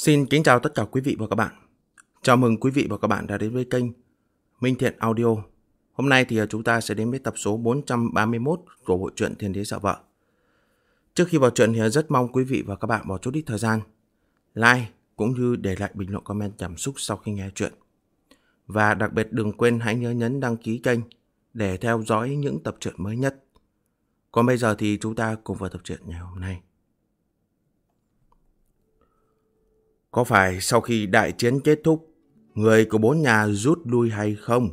Xin kính chào tất cả quý vị và các bạn. Chào mừng quý vị và các bạn đã đến với kênh Minh Thiện Audio. Hôm nay thì chúng ta sẽ đến với tập số 431 của bộ truyện Thiên Đế Sợ Vợ. Trước khi vào truyện thì rất mong quý vị và các bạn bỏ chút ít thời gian like cũng như để lại bình luận comment cảm xúc sau khi nghe truyện. Và đặc biệt đừng quên hãy nhớ nhấn đăng ký kênh để theo dõi những tập truyện mới nhất. Còn bây giờ thì chúng ta cùng vào tập truyện ngày hôm nay. Có phải sau khi đại chiến kết thúc, người của bốn nhà rút lui hay không?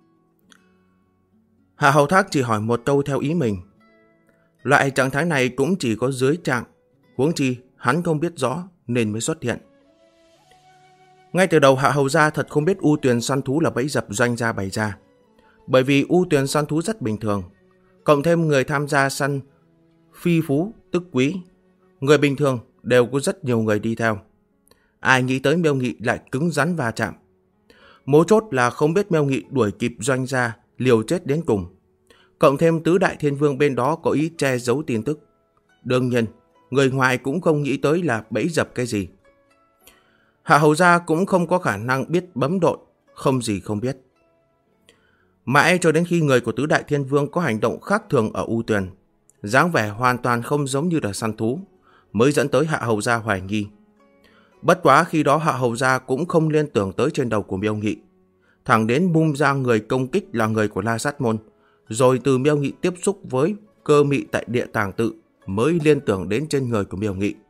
Hạ Hầu Thác chỉ hỏi một câu theo ý mình. Loại trạng thái này cũng chỉ có dưới trạng, huống chi hắn không biết rõ nên mới xuất hiện. Ngay từ đầu Hạ Hầu gia thật không biết U Tuyền săn thú là bẫy dập doanh gia bày ra. Bởi vì U Tuyền săn thú rất bình thường, cộng thêm người tham gia săn phi phú tức quý, người bình thường đều có rất nhiều người đi theo. Ai nghĩ tới Miêu Nghị lại cứng rắn va chạm. Mấu chốt là không biết Miêu Nghị đuổi kịp doanh gia liều chết đến cùng. Cộng thêm tứ đại thiên vương bên đó có ý che giấu tin tức. Đương nhiên, người ngoài cũng không nghĩ tới là bẫy dập cái gì. Hạ Hầu gia cũng không có khả năng biết bấm độn, không gì không biết. Mãi cho đến khi người của tứ đại thiên vương có hành động khác thường ở U Tuyền, dáng vẻ hoàn toàn không giống như là săn thú, mới dẫn tới Hạ Hầu gia hoài nghi. Bất quá khi đó Hạ Hầu gia cũng không liên tưởng tới trên đầu của Miêu Nghị. Thẳng đến bung ra người công kích là người của La Sát Môn, rồi từ Miêu Nghị tiếp xúc với Cơ Mị tại Địa Tàng Tự mới liên tưởng đến trên người của Miêu Nghị.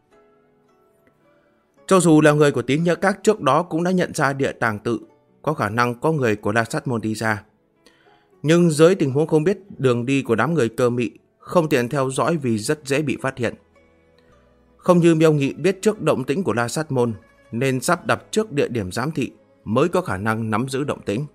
Cho dù là người của Tín Nhỡ Các trước đó cũng đã nhận ra Địa Tàng Tự có khả năng có người của La Sát Môn đi ra. Nhưng dưới tình huống không biết đường đi của đám người Cơ Mị, không tiện theo dõi vì rất dễ bị phát hiện. Không như Miêu Nghị biết trước động tĩnh của La Sát Môn nên sắp đặt trước địa điểm giám thị mới có khả năng nắm giữ động tĩnh.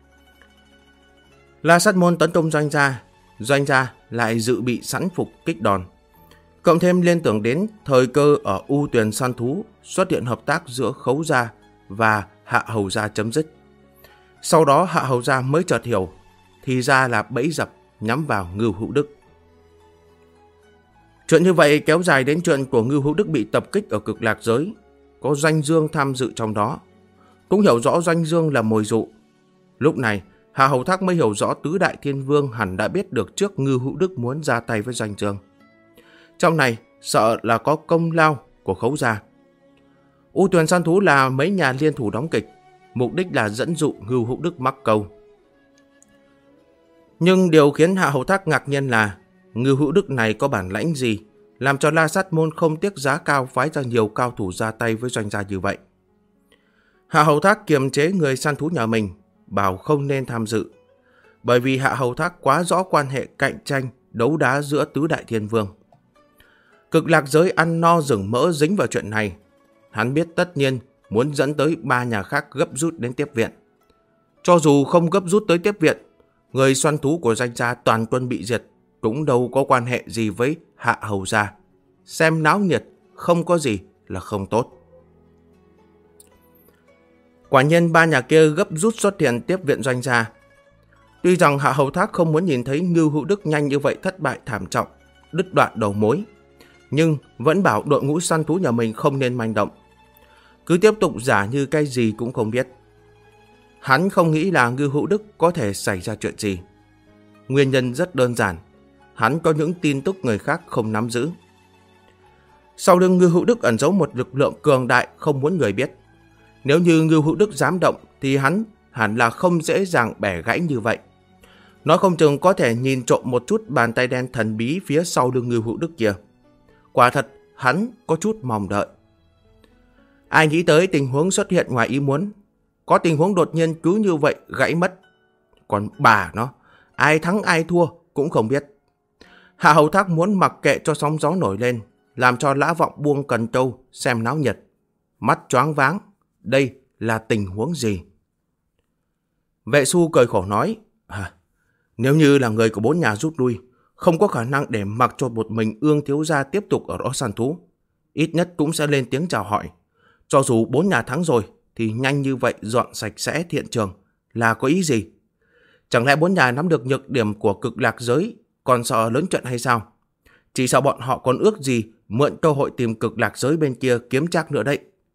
La Sát Môn tấn công doanh gia lại dự bị sẵn phục kích đòn. Cộng thêm liên tưởng đến thời cơ ở U Tuyền săn thú xuất hiện hợp tác giữa Khấu gia và Hạ Hầu gia chấm dứt. Sau đó Hạ Hầu gia mới chợt hiểu, thì ra là bẫy dập nhắm vào Ngưu Hữu Đức. Chuyện như vậy kéo dài đến chuyện của Ngưu Hữu Đức bị tập kích ở Cực Lạc Giới, có Doanh Dương tham dự trong đó. Cũng hiểu rõ Doanh Dương là mồi dụ. Lúc này, Hạ Hầu Thác mới hiểu rõ tứ đại thiên vương hẳn đã biết được trước Ngưu Hữu Đức muốn ra tay với Doanh Dương. Trong này, sợ là có công lao của Khấu gia. U Tuyền săn thú là mấy nhà liên thủ đóng kịch, mục đích là dẫn dụ Ngưu Hữu Đức mắc câu. Nhưng điều khiến Hạ Hầu Thác ngạc nhiên là Ngưu Hữu Đức này có bản lãnh gì làm cho La Sát Môn không tiếc giá cao phái ra nhiều cao thủ ra tay với doanh gia như vậy. Hạ Hầu Thác kiềm chế người săn thú nhà mình, bảo không nên tham dự, bởi vì Hạ Hầu Thác quá rõ quan hệ cạnh tranh đấu đá giữa tứ đại thiên vương. Cực Lạc Giới ăn no rừng mỡ dính vào chuyện này, hắn biết tất nhiên muốn dẫn tới ba nhà khác gấp rút đến tiếp viện. Cho dù không gấp rút tới tiếp viện, người săn thú của doanh gia toàn quân bị diệt cũng đâu có quan hệ gì với Hạ Hầu gia. Xem náo nhiệt không có gì là không tốt. Quả nhiên ba nhà kia gấp rút xuất hiện tiếp viện doanh gia. Tuy rằng Hạ Hầu Thác không muốn nhìn thấy Ngưu Hữu Đức nhanh như vậy thất bại thảm trọng, đứt đoạn đầu mối, nhưng vẫn bảo đội ngũ săn thú nhà mình không nên manh động, cứ tiếp tục giả như cái gì cũng không biết. Hắn không nghĩ là Ngưu Hữu Đức có thể xảy ra chuyện gì. Nguyên nhân rất đơn giản, hắn có những tin tức người khác không nắm giữ. Sau lưng Ngưu Hữu Đức ẩn giấu một lực lượng cường đại không muốn người biết. Nếu như Ngưu Hữu Đức dám động thì hắn hẳn là không dễ dàng bẻ gãy như vậy. Nói không chừng có thể nhìn trộm một chút bàn tay đen thần bí phía sau lưng Ngưu Hữu Đức kia. Quả thật hắn có chút mong đợi. Ai nghĩ tới tình huống xuất hiện ngoài ý muốn, có tình huống đột nhiên cứ như vậy gãy mất. Còn bà nó, ai thắng ai thua cũng không biết. Hạ Hầu Thác muốn mặc kệ cho sóng gió nổi lên, làm cho Lã Vọng buông cần câu xem náo nhiệt. Mắt choáng váng, đây là tình huống gì? Vệ Xu cười khổ nói, nếu như là người của bốn nhà rút lui, không có khả năng để mặc cho một mình Ương thiếu gia tiếp tục ở đó săn thú. Ít nhất cũng sẽ lên tiếng chào hỏi. Cho dù bốn nhà thắng rồi, thì nhanh như vậy dọn sạch sẽ thiện trường là có ý gì? Chẳng lẽ bốn nhà nắm được nhược điểm của Cực Lạc Giới còn sợ lớn trận hay sao? Chỉ sợ bọn họ còn ước gì mượn cơ hội tìm Cực Lạc Giới bên kia kiếm trác nữa đấy.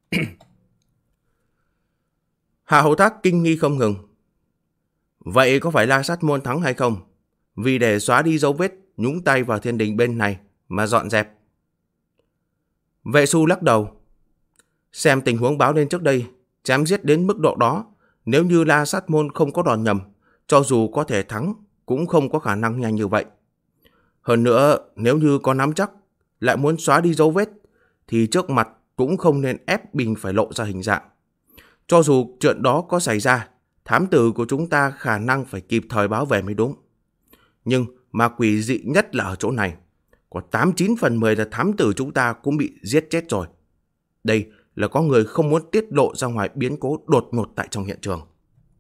Hạ Hầu Thác kinh nghi không ngừng. Vậy có phải La Sát Môn thắng hay không? Vì để xóa đi dấu vết nhúng tay vào thiên đình bên này mà dọn dẹp. Vệ Xu lắc đầu. Xem tình huống báo lên trước đây, chém giết đến mức độ đó, nếu như La Sát Môn không có đòn nhầm, cho dù có thể thắng, cũng không có khả năng nhanh như vậy. Hơn nữa, nếu như có nắm chắc, lại muốn xóa đi dấu vết, thì trước mặt cũng không nên ép Bình phải lộ ra hình dạng. Cho dù chuyện đó có xảy ra, thám tử của chúng ta khả năng phải kịp thời báo về mới đúng. Nhưng mà quỷ dị nhất là ở chỗ này. Có 89 phần 10 là thám tử chúng ta cũng bị giết chết rồi. Đây là có người không muốn tiết lộ ra ngoài biến cố đột ngột tại trong hiện trường.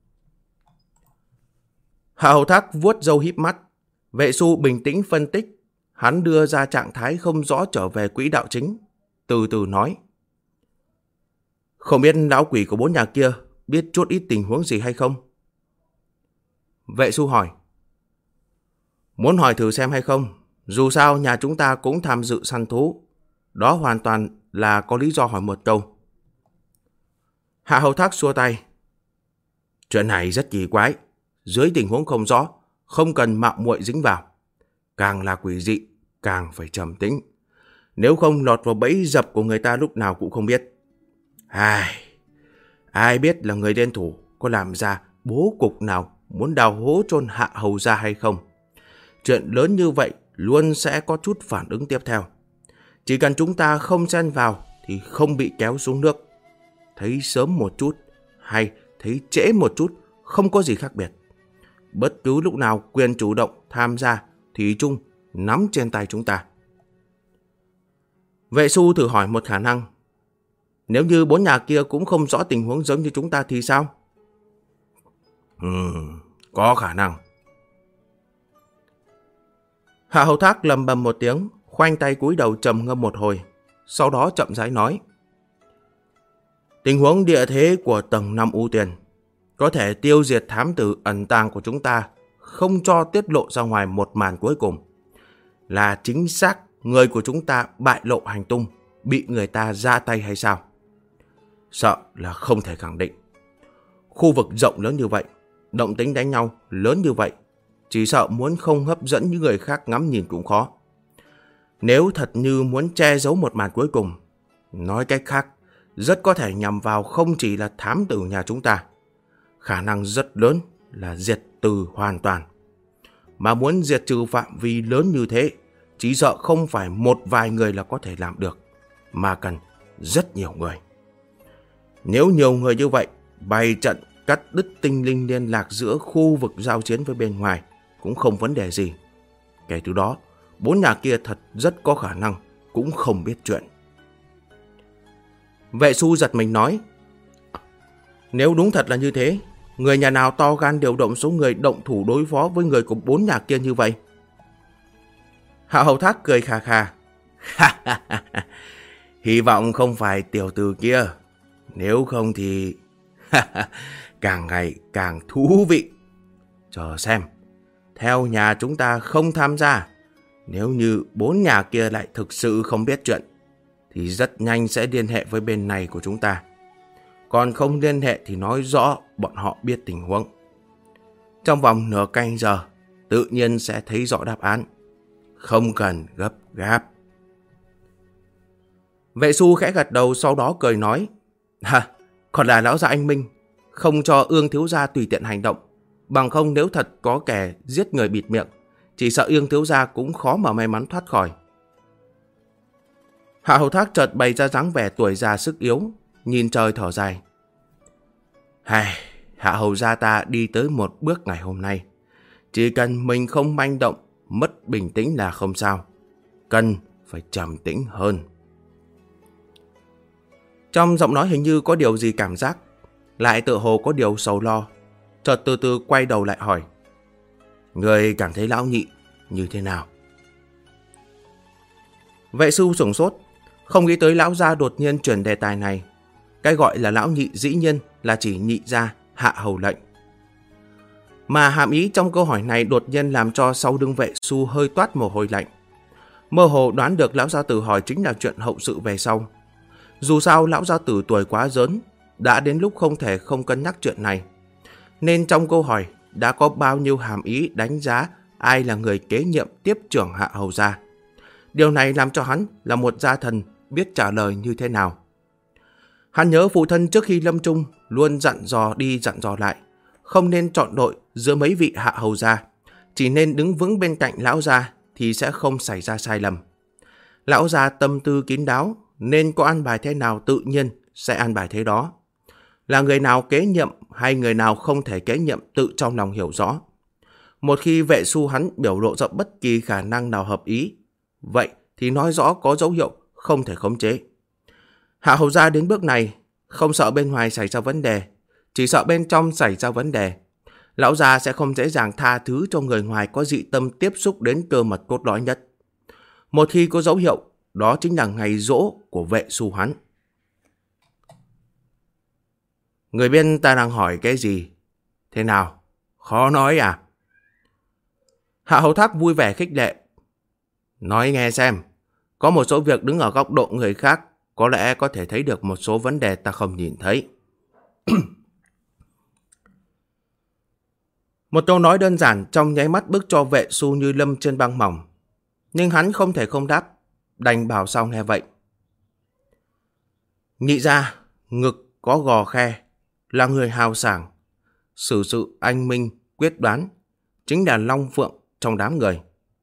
Hạ Hầu Thác vuốt râu híp mắt. Vệ Xu bình tĩnh phân tích. Hắn đưa ra trạng thái không rõ trở về quỹ đạo chính. Từ từ nói. Không biết lão quỷ của 4 nhà kia biết chút ít tình huống gì hay không? Vệ Xu hỏi. Muốn hỏi thử xem hay không? Dù sao nhà chúng ta cũng tham dự săn thú. Đó hoàn toàn là có lý do hỏi một câu. Hạ Hầu Thác xua tay. Chuyện này rất kỳ quái. Dưới tình huống không rõ, không cần mạo muội dính vào. Càng là quỷ dị, càng phải trầm tĩnh. Nếu không lọt vào bẫy dập của người ta lúc nào cũng không biết. Ai biết là người đen thủ có làm ra bố cục nào muốn đào hố chôn Hạ Hầu ra hay không. Chuyện lớn như vậy luôn sẽ có chút phản ứng tiếp theo. Chỉ cần chúng ta không xen vào thì không bị kéo xuống nước. Thấy sớm một chút hay thấy trễ một chút không có gì khác biệt. Bất cứ lúc nào quyền chủ động tham gia thì chung nắm trên tay chúng ta. Vệ Xu thử hỏi một khả năng. Nếu như 4 nhà kia cũng không rõ tình huống giống như chúng ta thì sao? Có khả năng. Hạ Hầu Thác lầm bầm một tiếng, khoanh tay cúi đầu trầm ngâm một hồi, sau đó chậm rãi nói. Tình huống địa thế của tầng 5 ưu tiền có thể tiêu diệt thám tử ẩn tàng của chúng ta, không cho tiết lộ ra ngoài một màn cuối cùng. Là chính xác người của chúng ta bại lộ hành tung, bị người ta ra tay hay sao? Sợ là không thể khẳng định. Khu vực rộng lớn như vậy, động tĩnh đánh nhau lớn như vậy, chỉ sợ muốn không hấp dẫn những người khác ngắm nhìn cũng khó. Nếu thật như muốn che giấu một màn cuối cùng, nói cách khác, rất có thể nhằm vào không chỉ là thám tử nhà chúng ta. Khả năng rất lớn là diệt trừ hoàn toàn. Mà muốn diệt trừ phạm vi lớn như thế, chỉ sợ không phải một vài người là có thể làm được, mà cần rất nhiều người. Nếu nhiều người như vậy, bày trận cắt đứt tinh linh liên lạc giữa khu vực giao chiến với bên ngoài cũng không vấn đề gì. Kể từ đó, 4 nhà kia thật rất có khả năng cũng không biết chuyện. Vệ Xu giật mình nói. Nếu đúng thật là như thế, người nhà nào to gan điều động số người động thủ đối phó với người của 4 nhà kia như vậy? Hạ Hầu Thác cười khà khà. Hy vọng không phải tiểu tử kia. Nếu không thì càng ngày càng thú vị. Chờ xem, theo nhà chúng ta không tham gia, nếu như 4 nhà kia lại thực sự không biết chuyện, thì rất nhanh sẽ liên hệ với bên này của chúng ta. Còn không liên hệ thì nói rõ bọn họ biết tình huống. Trong vòng nửa canh giờ, tự nhiên sẽ thấy rõ đáp án. Không cần gấp gáp. Vệ Xu khẽ gật đầu, sau đó cười nói. Còn là lão gia anh minh, không cho Ương thiếu gia tùy tiện hành động. Bằng không nếu thật có kẻ giết người bịt miệng, chỉ sợ Ương thiếu gia cũng khó mà may mắn thoát khỏi. Hạ Hầu Thác chợt bày ra dáng vẻ tuổi già sức yếu, nhìn trời thở dài. Hạ hầu gia ta đi tới một bước ngày hôm nay. Chỉ cần mình không manh động, mất bình tĩnh là không sao. Cần phải trầm tĩnh hơn. Trong giọng nói hình như có điều gì cảm giác, lại tự hồ có điều sầu lo. Chợt từ từ quay đầu lại hỏi. Người cảm thấy lão nhị như thế nào? Vệ Xu sửng sốt, không nghĩ tới lão gia đột nhiên chuyển đề tài này. Cái gọi là lão nhị dĩ nhiên là chỉ nhị gia Hạ Hầu lệnh. Mà hàm ý trong câu hỏi này đột nhiên làm cho sau lưng Vệ Xu hơi toát mồ hôi lạnh. Mơ hồ đoán được lão gia tử hỏi chính là chuyện hậu sự về sau. Dù sao lão gia tử tuổi quá lớn, đã đến lúc không thể không cân nhắc chuyện này. Nên trong câu hỏi đã có bao nhiêu hàm ý đánh giá ai là người kế nhiệm tiếp trưởng Hạ Hầu gia. Điều này làm cho hắn là một gia thần biết trả lời như thế nào. Hắn nhớ phụ thân trước khi lâm chung luôn dặn dò đi dặn dò lại, không nên chọn đội giữa mấy vị Hạ Hầu gia, chỉ nên đứng vững bên cạnh lão gia thì sẽ không xảy ra sai lầm. Lão gia tâm tư kín đáo, nên có an bài thế nào tự nhiên sẽ an bài thế đó. Là người nào kế nhiệm hay người nào không thể kế nhiệm tự trong lòng hiểu rõ. Một khi Vệ Xu hắn biểu lộ ra bất kỳ khả năng nào hợp ý, vậy thì nói rõ có dấu hiệu không thể khống chế. Hạ Hầu gia đến bước này, không sợ bên ngoài xảy ra vấn đề, chỉ sợ bên trong xảy ra vấn đề. Lão gia sẽ không dễ dàng tha thứ cho người ngoài có dị tâm tiếp xúc đến cơ mật cốt lõi nhất. Một khi có dấu hiệu, đó chính là ngày giỗ của Vệ Xu hắn. Người bên ta đang hỏi cái gì? Thế nào? Khó nói à? Hạ Hầu Thác vui vẻ khích lệ. Nói nghe xem, có một số việc đứng ở góc độ người khác, có lẽ có thể thấy được một số vấn đề ta không nhìn thấy. Một câu nói đơn giản trong nháy mắt bức cho Vệ Xu như lâm trên băng mỏng. Nhưng hắn không thể không đáp, đành bảo sau nghe vậy. Nhị gia, ngực có gò khe, là người hào sảng, xử sự anh minh, quyết đoán, chính là long phượng trong đám người.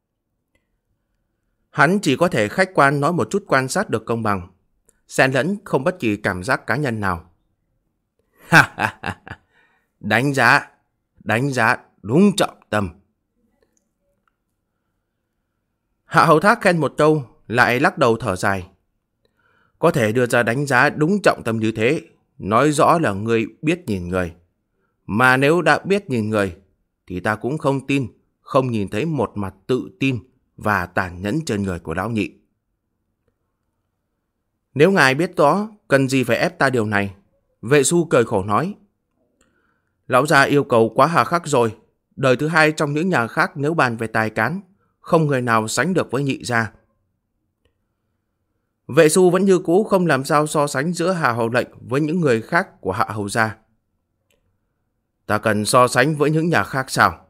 Hắn chỉ có thể khách quan nói một chút quan sát được công bằng, xen lẫn không bất kỳ cảm giác cá nhân nào. Đánh giá đúng trọng tâm. Hạ Hầu Thác khen một câu, lại lắc đầu thở dài. Có thể đưa ra đánh giá đúng trọng tâm như thế, nói rõ là ngươi biết nhìn người. Mà nếu đã biết nhìn người, thì ta cũng không tin, không nhìn thấy một mặt tự tin và tàn nhẫn trên người của lão nhị. Nếu ngài biết rõ, cần gì phải ép ta điều này? Vệ Xu cười khổ nói. Lão gia yêu cầu quá hà khắc rồi. Đời thứ hai trong những nhà khác nếu bàn về tài cán, không người nào sánh được với nhị gia. Vệ Xu vẫn như cũ không làm sao so sánh giữa Hạ Hầu lệnh với những người khác của Hạ Hầu gia. Ta cần so sánh với những nhà khác sao?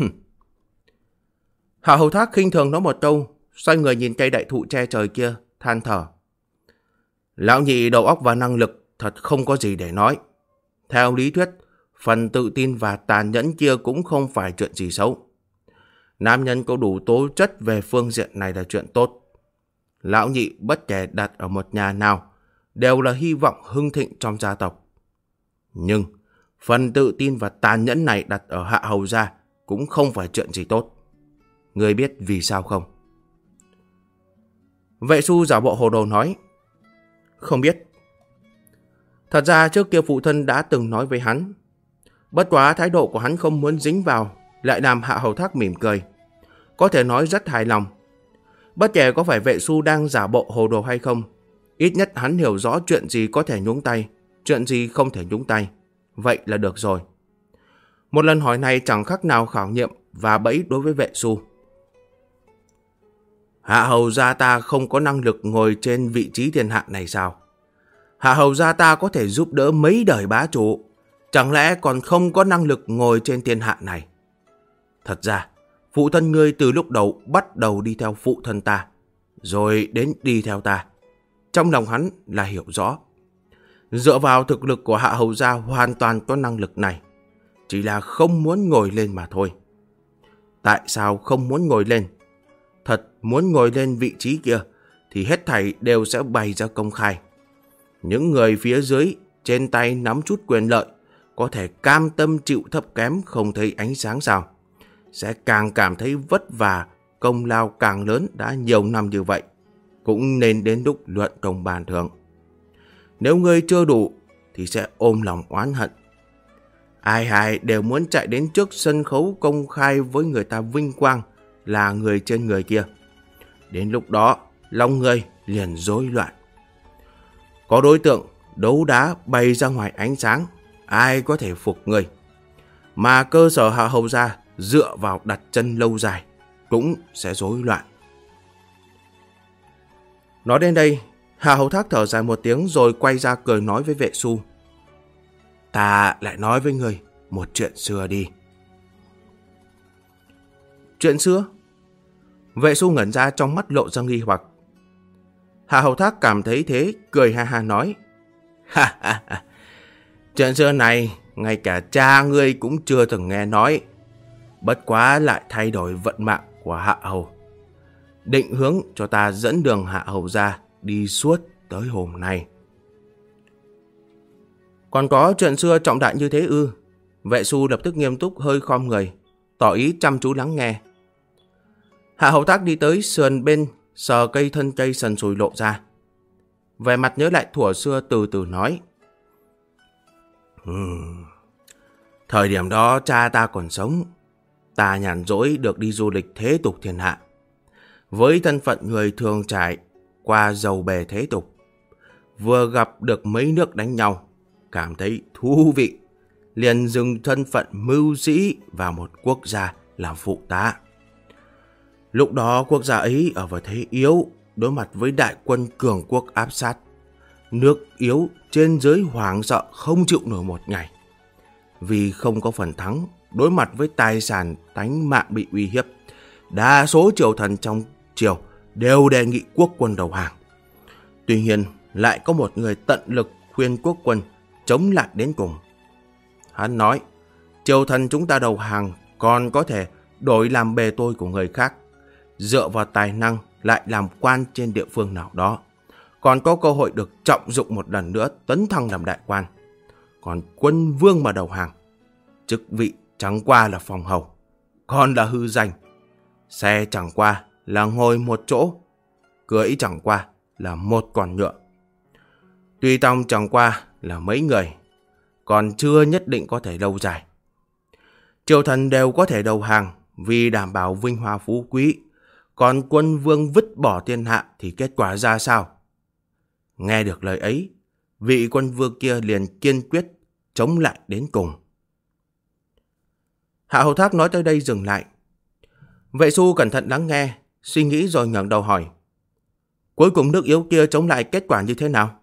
Hạ Hầu Thác khinh thường nói một câu, xoay người nhìn cây đại thụ che trời kia, than thở. Lão nhị đầu óc và năng lực thật không có gì để nói. Theo lý thuyết, phần tự tin và tàn nhẫn kia cũng không phải chuyện gì xấu. Nam nhân có đủ tố chất về phương diện này là chuyện tốt. Lão nhị bất kể đặt ở một nhà nào đều là hy vọng hưng thịnh trong gia tộc. Nhưng phần tự tin và tàn nhẫn này đặt ở Hạ Hầu gia cũng không phải chuyện gì tốt. Ngươi biết vì sao không? Vệ Xu giả bộ hồ đồ nói. Không biết. Thật ra trước kia phụ thân đã từng nói với hắn. Bất quá thái độ của hắn không muốn dính vào lại làm Hạ Hầu Thác mỉm cười. Có thể nói rất hài lòng. Bất kể có phải Vệ Xu đang giả bộ hồ đồ hay không, ít nhất hắn hiểu rõ chuyện gì có thể nhúng tay, chuyện gì không thể nhúng tay. Vậy là được rồi. Một lần hỏi này chẳng khác nào khảo nghiệm và bẫy đối với Vệ Xu. Hạ Hầu gia ta không có năng lực ngồi trên vị trí thiên hạ này sao? Hạ Hầu gia ta có thể giúp đỡ mấy đời bá chủ, chẳng lẽ còn không có năng lực ngồi trên thiên hạ này? Thật ra, phụ thân ngươi từ lúc đầu bắt đầu đi theo phụ thân ta, rồi đến đi theo ta. Trong lòng hắn là hiểu rõ. Dựa vào thực lực của Hạ Hầu gia hoàn toàn có năng lực này, chỉ là không muốn ngồi lên mà thôi. Tại sao không muốn ngồi lên? Thật muốn ngồi lên vị trí kia thì hết thảy đều sẽ bày ra công khai. Những người phía dưới trên tay nắm chút quyền lợi có thể cam tâm chịu thấp kém không thấy ánh sáng sao? Sẽ càng cảm thấy vất vả, công lao càng lớn đã nhiều năm như vậy. Cũng nên đến lúc luận công bàn thưởng. Nếu ngươi chưa đủ thì sẽ ôm lòng oán hận. Ai đều muốn chạy đến trước sân khấu công khai với người ta vinh quang là người trên người kia. Đến lúc đó, lòng người liền rối loạn. Có đối tượng đấu đá bay ra ngoài ánh sáng, ai có thể phục người. Mà cơ sở Hạ Hầu gia dựa vào đặt chân lâu dài cũng sẽ rối loạn. Nói đến đây, Hạ Hầu Thác thở dài một tiếng rồi quay ra cười nói với Vệ Xu. Ta lại nói với người một chuyện xưa đi. Chuyện xưa? Vệ Xu ngẩn ra, trong mắt lộ ra nghi hoặc. Hạ Hầu Thác cảm thấy thế, cười ha ha nói. Ha ha ha, chuyện xưa này ngay cả cha ngươi cũng chưa từng nghe nói. Bất quá lại thay đổi vận mạng của Hạ Hầu, định hướng cho ta dẫn đường Hạ Hầu ra đi suốt tới hôm nay. Còn có chuyện xưa trọng đại như thế ư? Vệ Xu lập tức nghiêm túc, hơi khom người, tỏ ý chăm chú lắng nghe. Hạ Hầu Thác đi tới sườn bên, sờ cây thân cây sần sùi lộ ra. Vẻ mặt nhớ lại thuở xưa, từ từ nói. Thời điểm đó cha ta còn sống, ta nhàn rỗi được đi du lịch thế tục thiên hạ. Với thân phận người thường trải qua dầu bề thế tục, vừa gặp được mấy nước đánh nhau, cảm thấy thú vị, liền dừng thân phận mưu sĩ vào một quốc gia làm phụ tá. Lúc đó quốc gia ấy ở vào thế yếu, đối mặt với đại quân cường quốc áp sát. Nước yếu, trên dưới hoảng sợ không chịu nổi một ngày. Vì không có phần thắng, đối mặt với tài sản tánh mạng bị uy hiếp, đa số triều thần trong triều đều đề nghị quốc quân đầu hàng. Tuy nhiên, lại có một người tận lực khuyên quốc quân chống lại đến cùng. Hắn nói, triều thần chúng ta đầu hàng còn có thể đổi làm bề tôi của người khác, dựa vào tài năng lại làm quan trên địa phương nào đó, còn có cơ hội được trọng dụng một lần nữa tấn thăng làm đại quan. Còn quân vương mà đầu hàng, chức vị chẳng qua là phòng hầu, còn là hư danh. Xe chẳng qua là ngồi một chỗ, cưỡi chẳng qua là một con ngựa. Tuy tông chẳng qua là mấy người, còn chưa nhất định có thể lâu dài. Triều thần đều có thể đầu hàng vì đảm bảo vinh hoa phú quý, còn quân vương vứt bỏ thiên hạ thì kết quả ra sao? Nghe được lời ấy, vị quân vương kia liền kiên quyết chống lại đến cùng. Hạ Hầu Thác nói tới đây dừng lại. Vệ Xu cẩn thận lắng nghe, suy nghĩ rồi ngẩng đầu hỏi. Cuối cùng nước yếu kia chống lại kết quả như thế nào?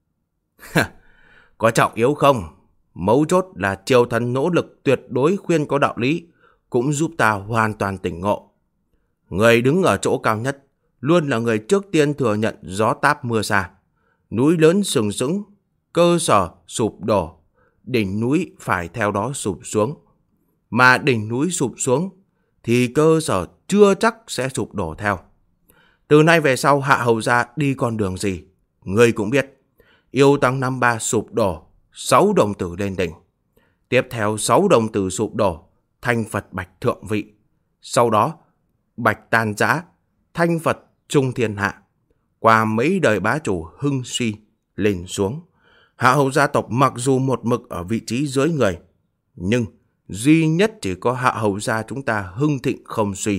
Có trọng yếu không? Mấu chốt là triều thần nỗ lực tuyệt đối khuyên có đạo lý, cũng giúp ta hoàn toàn tỉnh ngộ. Người đứng ở chỗ cao nhất luôn là người trước tiên thừa nhận gió táp mưa xa. Núi lớn sừng sững, cơ sở sụp đổ, đỉnh núi phải theo đó sụp xuống. Mà đỉnh núi sụp xuống thì cơ sở chưa chắc sẽ sụp đổ theo. Từ nay về sau Hạ Hầu gia đi con đường gì, người cũng biết. Yêu Tăng năm ba sụp đổ, 6 đồng tử lên đỉnh. Tiếp theo 6 đồng tử sụp đổ, thanh Phật bạch thượng vị. Sau đó bạch tan rã, thanh Phật trung thiên hạ. Qua mấy đời bá chủ hưng suy lên xuống, Hạ Hầu gia tộc mặc dù một mực ở vị trí dưới người, nhưng duy nhất chỉ có Hạ Hầu gia chúng ta hưng thịnh không suy.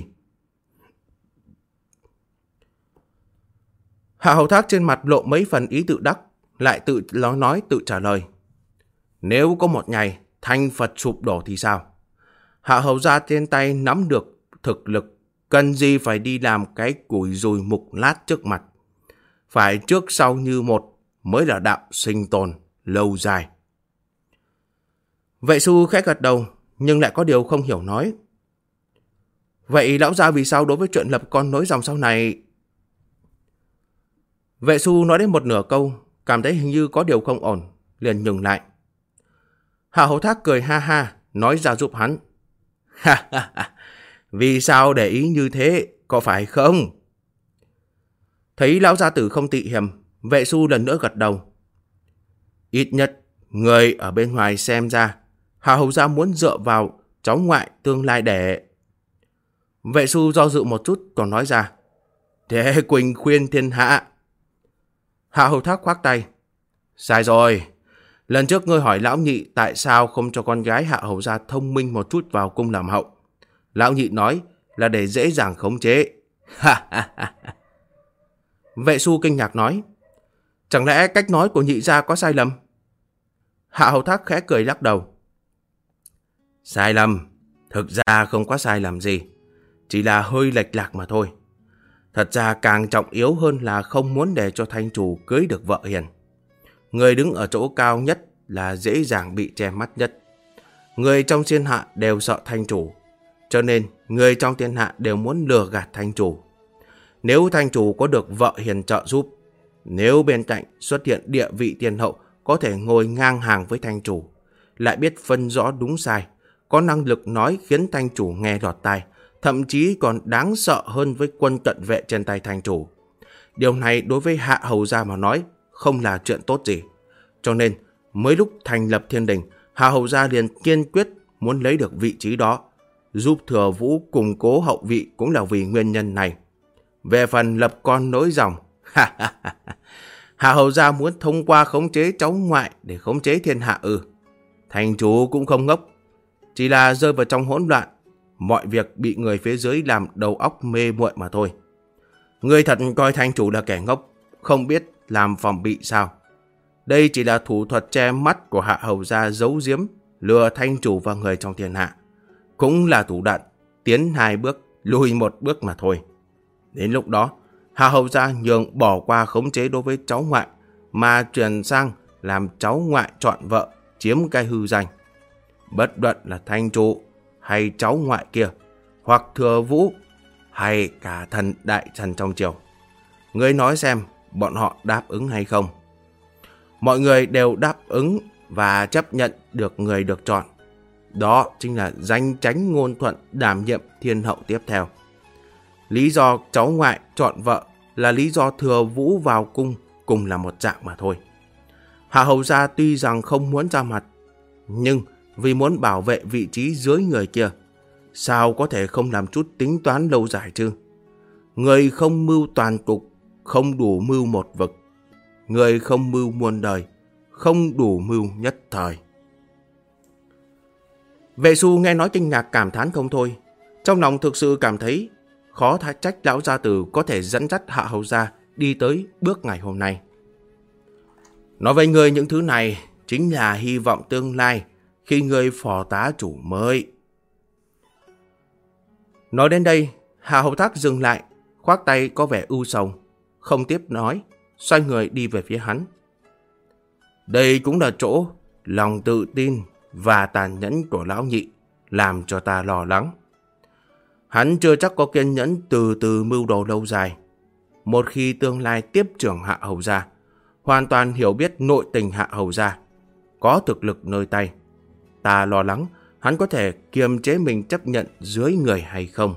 Hạ Hầu Thác trên mặt lộ mấy phần ý tự đắc, lại tự nói tự trả lời. Nếu có một ngày thanh Phật sụp đổ thì sao? Hạ Hầu gia trên tay nắm được thực lực, cần gì phải đi làm cái củi dùi mục lát trước mặt. Phải trước sau như một mới là đạo sinh tồn lâu dài. Vệ Xu khẽ gật đầu, nhưng lại có điều không hiểu nói. Vậy lão gia vì sao đối với chuyện lập con nối dòng sau này? Vệ Xu nói đến một nửa câu, cảm thấy hình như có điều không ổn, liền nhường lại. Hạ Hầu Thác cười ha ha, nói ra giúp hắn. Ha ha ha, vì sao để ý như thế, có phải không? Thấy lão gia tử không tị hiềm, Vệ Xu lần nữa gật đầu. Ít nhất, người ở bên ngoài xem ra, Hạ Hầu gia muốn dựa vào cháu ngoại tương lai để... Vệ Xu do dự một chút còn nói ra. Thế Quỳnh khuyên thiên hạ. Hạ Hầu Thác khoác tay. Sai rồi. Lần trước ngươi hỏi lão nhị tại sao không cho con gái Hạ Hầu gia thông minh một chút vào cung làm hậu. Lão nhị nói là để dễ dàng khống chế. Vệ Xu kinh ngạc nói. Chẳng lẽ cách nói của nhị gia có sai lầm? Hạ Hầu Thác khẽ cười lắc đầu. Sai lầm? Thực ra không có sai lầm gì. Chỉ là hơi lệch lạc mà thôi. Thật ra càng trọng yếu hơn là không muốn để cho thành chủ cưới được vợ hiền. Người đứng ở chỗ cao nhất là dễ dàng bị che mắt nhất. Người trong thiên hạ đều sợ thành chủ, cho nên người trong thiên hạ đều muốn lừa gạt thành chủ. Nếu thành chủ có được vợ hiền trợ giúp, nếu bên cạnh xuất hiện địa vị thiên hậu có thể ngồi ngang hàng với thành chủ, lại biết phân rõ đúng sai, có năng lực nói khiến thành chủ nghe lọt tai, thậm chí còn đáng sợ hơn với quân cận vệ trên tay thành chủ. Điều này đối với Hạ Hầu gia mà nói không là chuyện tốt gì. Cho nên mới lúc thành lập thiên đình, Hạ Hầu gia liền kiên quyết muốn lấy được vị trí đó. Giúp Thừa Vũ củng cố hậu vị cũng là vì nguyên nhân này. Về phần lập con nối dòng, Hạ Hầu gia muốn thông qua khống chế cháu ngoại để khống chế thiên hạ ư? Thành chủ cũng không ngốc, chỉ là rơi vào trong hỗn loạn, mọi việc bị người phía dưới làm đầu óc mê muội mà thôi. Người thật coi thành chủ là kẻ ngốc, không biết làm phòng bị sao? Đây chỉ là thủ thuật che mắt của Hạ Hầu gia giấu giếm, lừa thành chủ và người trong thiên hạ. Cũng là thủ đoạn tiến 2 bước, lùi 1 bước mà thôi. Đến lúc đó, Hạ Hầu gia nhường bỏ qua khống chế đối với cháu ngoại, mà chuyển sang làm cháu ngoại chọn vợ, chiếm cái hư danh. Bất luận là thành chủ hay cháu ngoại kia, hoặc Thừa Vũ hay cả thần đại thần trong triều. Ngươi nói xem bọn họ đáp ứng hay không? Mọi người đều đáp ứng và chấp nhận được người được chọn. Đó chính là danh chánh ngôn thuận đảm nhiệm thiên hậu tiếp theo. Lý do cháu ngoại chọn vợ là lý do Thừa Vũ vào cung cùng là một dạng mà thôi. Hạ Hầu gia tuy rằng không muốn ra mặt, nhưng vì muốn bảo vệ vị trí dưới người kia, sao có thể không làm chút tính toán lâu dài chứ? Người không mưu toàn cục, không đủ mưu một vực. Người không mưu muôn đời, không đủ mưu nhất thời. Vệ Xu nghe nói kinh ngạc cảm thán không thôi. Trong lòng thực sự cảm thấy khó trách lão gia tử có thể dẫn dắt Hạ Hầu gia đi tới bước ngày hôm nay. Nói với người những thứ này chính là hy vọng tương lai khi người phò tá chủ mới. Nói đến đây, Hạ Hầu Thác dừng lại, khoác tay có vẻ ưu sầu, không tiếp nói, xoay người đi về phía hắn. Đây cũng là chỗ lòng tự tin và tàn nhẫn của lão nhị làm cho ta lo lắng. Hắn chưa chắc có kiên nhẫn từ từ mưu đồ lâu dài. Một khi tương lai tiếp trưởng Hạ Hầu gia, hoàn toàn hiểu biết nội tình Hạ Hầu gia, có thực lực nơi tay, ta lo lắng hắn có thể kiềm chế mình chấp nhận dưới người hay không.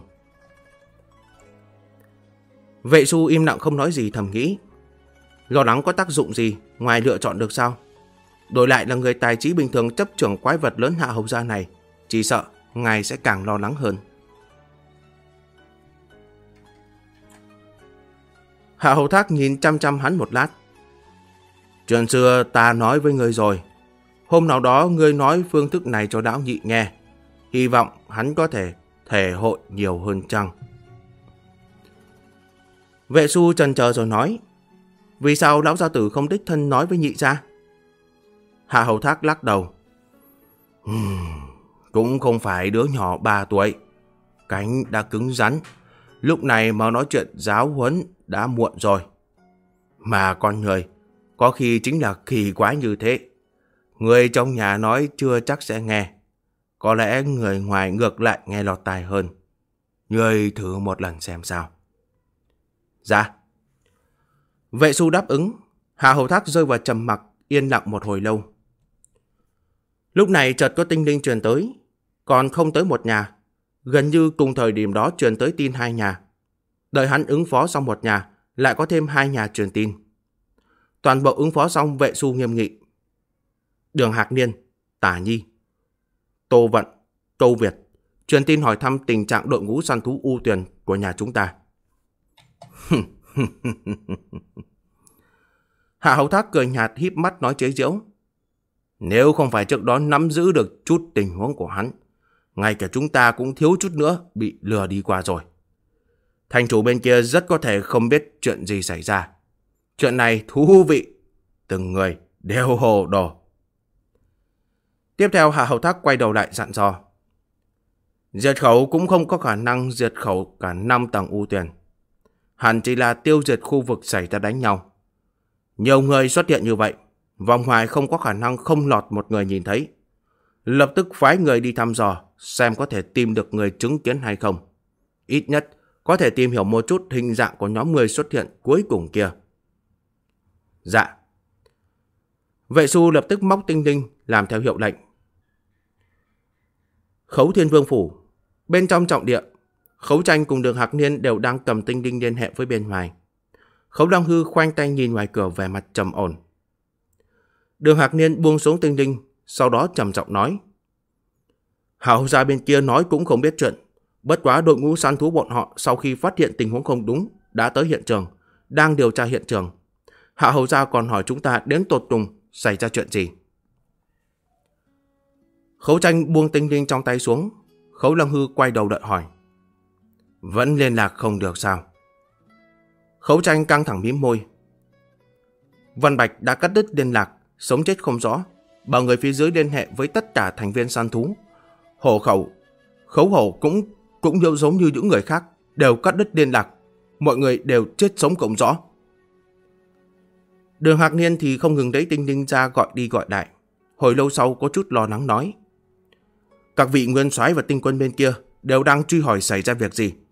Vệ Xu im lặng không nói gì, thầm nghĩ. Lo lắng có tác dụng gì ngoài lựa chọn được sao? Đổi lại là người tài trí bình thường chấp trưởng quái vật lớn Hạ Hầu gia này, chỉ sợ ngài sẽ càng lo lắng hơn. Hạ Hầu Thác nhìn chăm chăm hắn một lát. Chuyện xưa ta nói với ngươi rồi. Hôm nào đó ngươi nói phương thức này cho lão nhị nghe. Hy vọng hắn có thể thể hội nhiều hơn chăng? Vệ Xu chần chờ rồi nói. Vì sao lão gia tử không đích thân nói với nhị gia? Hạ Hầu Thác lắc đầu. Cũng không phải đứa nhỏ 3 tuổi. Cánh đã cứng rắn. Lúc này mà nói chuyện giáo huấn đã muộn rồi. Mà con người có khi chính là kỳ quái như thế. Người trong nhà nói chưa chắc sẽ nghe. Có lẽ người ngoài ngược lại nghe lọt tai hơn. Ngươi thử một lần xem sao. Dạ. Vệ Xu đáp ứng. Hạ Hầu Thác rơi vào trầm mặc, yên lặng một hồi lâu. Lúc này chợt có tinh linh truyền tới. Còn không tới một nhà. Gần như cùng thời điểm đó truyền tới tin 2 nhà. Đợi hắn ứng phó xong một nhà, lại có thêm 2 nhà truyền tin. Toàn bộ ứng phó xong, Vệ Xu nghiêm nghị. Đường Hạc Niên, Tả Nhi, Tô Vận, Câu Việt truyền tin hỏi thăm tình trạng đội ngũ săn thú U Tuyền của nhà chúng ta. Hạ Hầu Thác cười nhạt híp mắt nói chế giễu. Nếu không phải trước đó nắm giữ được chút tình huống của hắn, ngay cả chúng ta cũng thiếu chút nữa bị lừa đi qua rồi. Thành chủ bên kia rất có thể không biết chuyện gì xảy ra. Chuyện này thú vị, từng người đều hồ đồ. Tiếp theo Hạ Hầu Thác quay đầu lại dặn dò. Diệt khẩu cũng không có khả năng diệt khẩu cả 5 tầng U Tuyền. hẳn chỉ là tiêu diệt khu vực xảy ra đánh nhau. Nhiều người xuất hiện như vậy, vòng ngoài không có khả năng không lọt một người nhìn thấy. Lập tức phái người đi thăm dò, xem có thể tìm được người chứng kiến hay không. Ít nhất, có thể tìm hiểu một chút hình dạng của nhóm người xuất hiện cuối cùng kia. Dạ. Vệ Xu lập tức móc tinh linh làm theo hiệu lệnh. Khấu Thiên Vương Phủ. Bên trong trọng địa, Khấu Tranh cùng Đường Hạc Niên đều đang cầm tinh linh liên hệ với bên ngoài. Khấu Long Hư khoanh tay nhìn ngoài cửa vẻ mặt trầm ổn. Đường Hạc Niên buông xuống tinh linh, sau đó trầm giọng nói. Hảo gia bên kia nói cũng không biết chuyện. Bất quá đội ngũ săn thú bọn họ sau khi phát hiện tình huống không đúng đã tới hiện trường, đang điều tra hiện trường. Hạ hầu gia còn hỏi chúng ta đến tột cùng xảy ra chuyện gì. Khấu Tranh buông tinh linh trong tay xuống. Khấu Long Hư quay đầu đợi hỏi. Vẫn liên lạc không được sao? Khấu Tranh căng thẳng mím môi. Văn Bạch đã cắt đứt liên lạc, sống chết không rõ. Bảo người phía dưới liên hệ với tất cả thành viên săn thú. Hổ Khẩu, Khấu Hổ cũng giống như những người khác, đều cắt đứt liên lạc. Mọi người đều chết sống không rõ. Đường Hạc Niên thì không ngừng lấy tinh linh ra gọi đi gọi lại. Hồi lâu sau có chút lo lắng nói. Các vị nguyên soái và tinh quân bên kia đều đang truy hỏi xảy ra việc gì.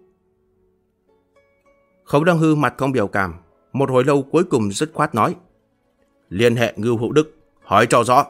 Khấu Long Hư mặt không biểu cảm, một hồi lâu cuối cùng dứt khoát nói. Liên hệ Ngưu Hữu Đức, hỏi cho rõ.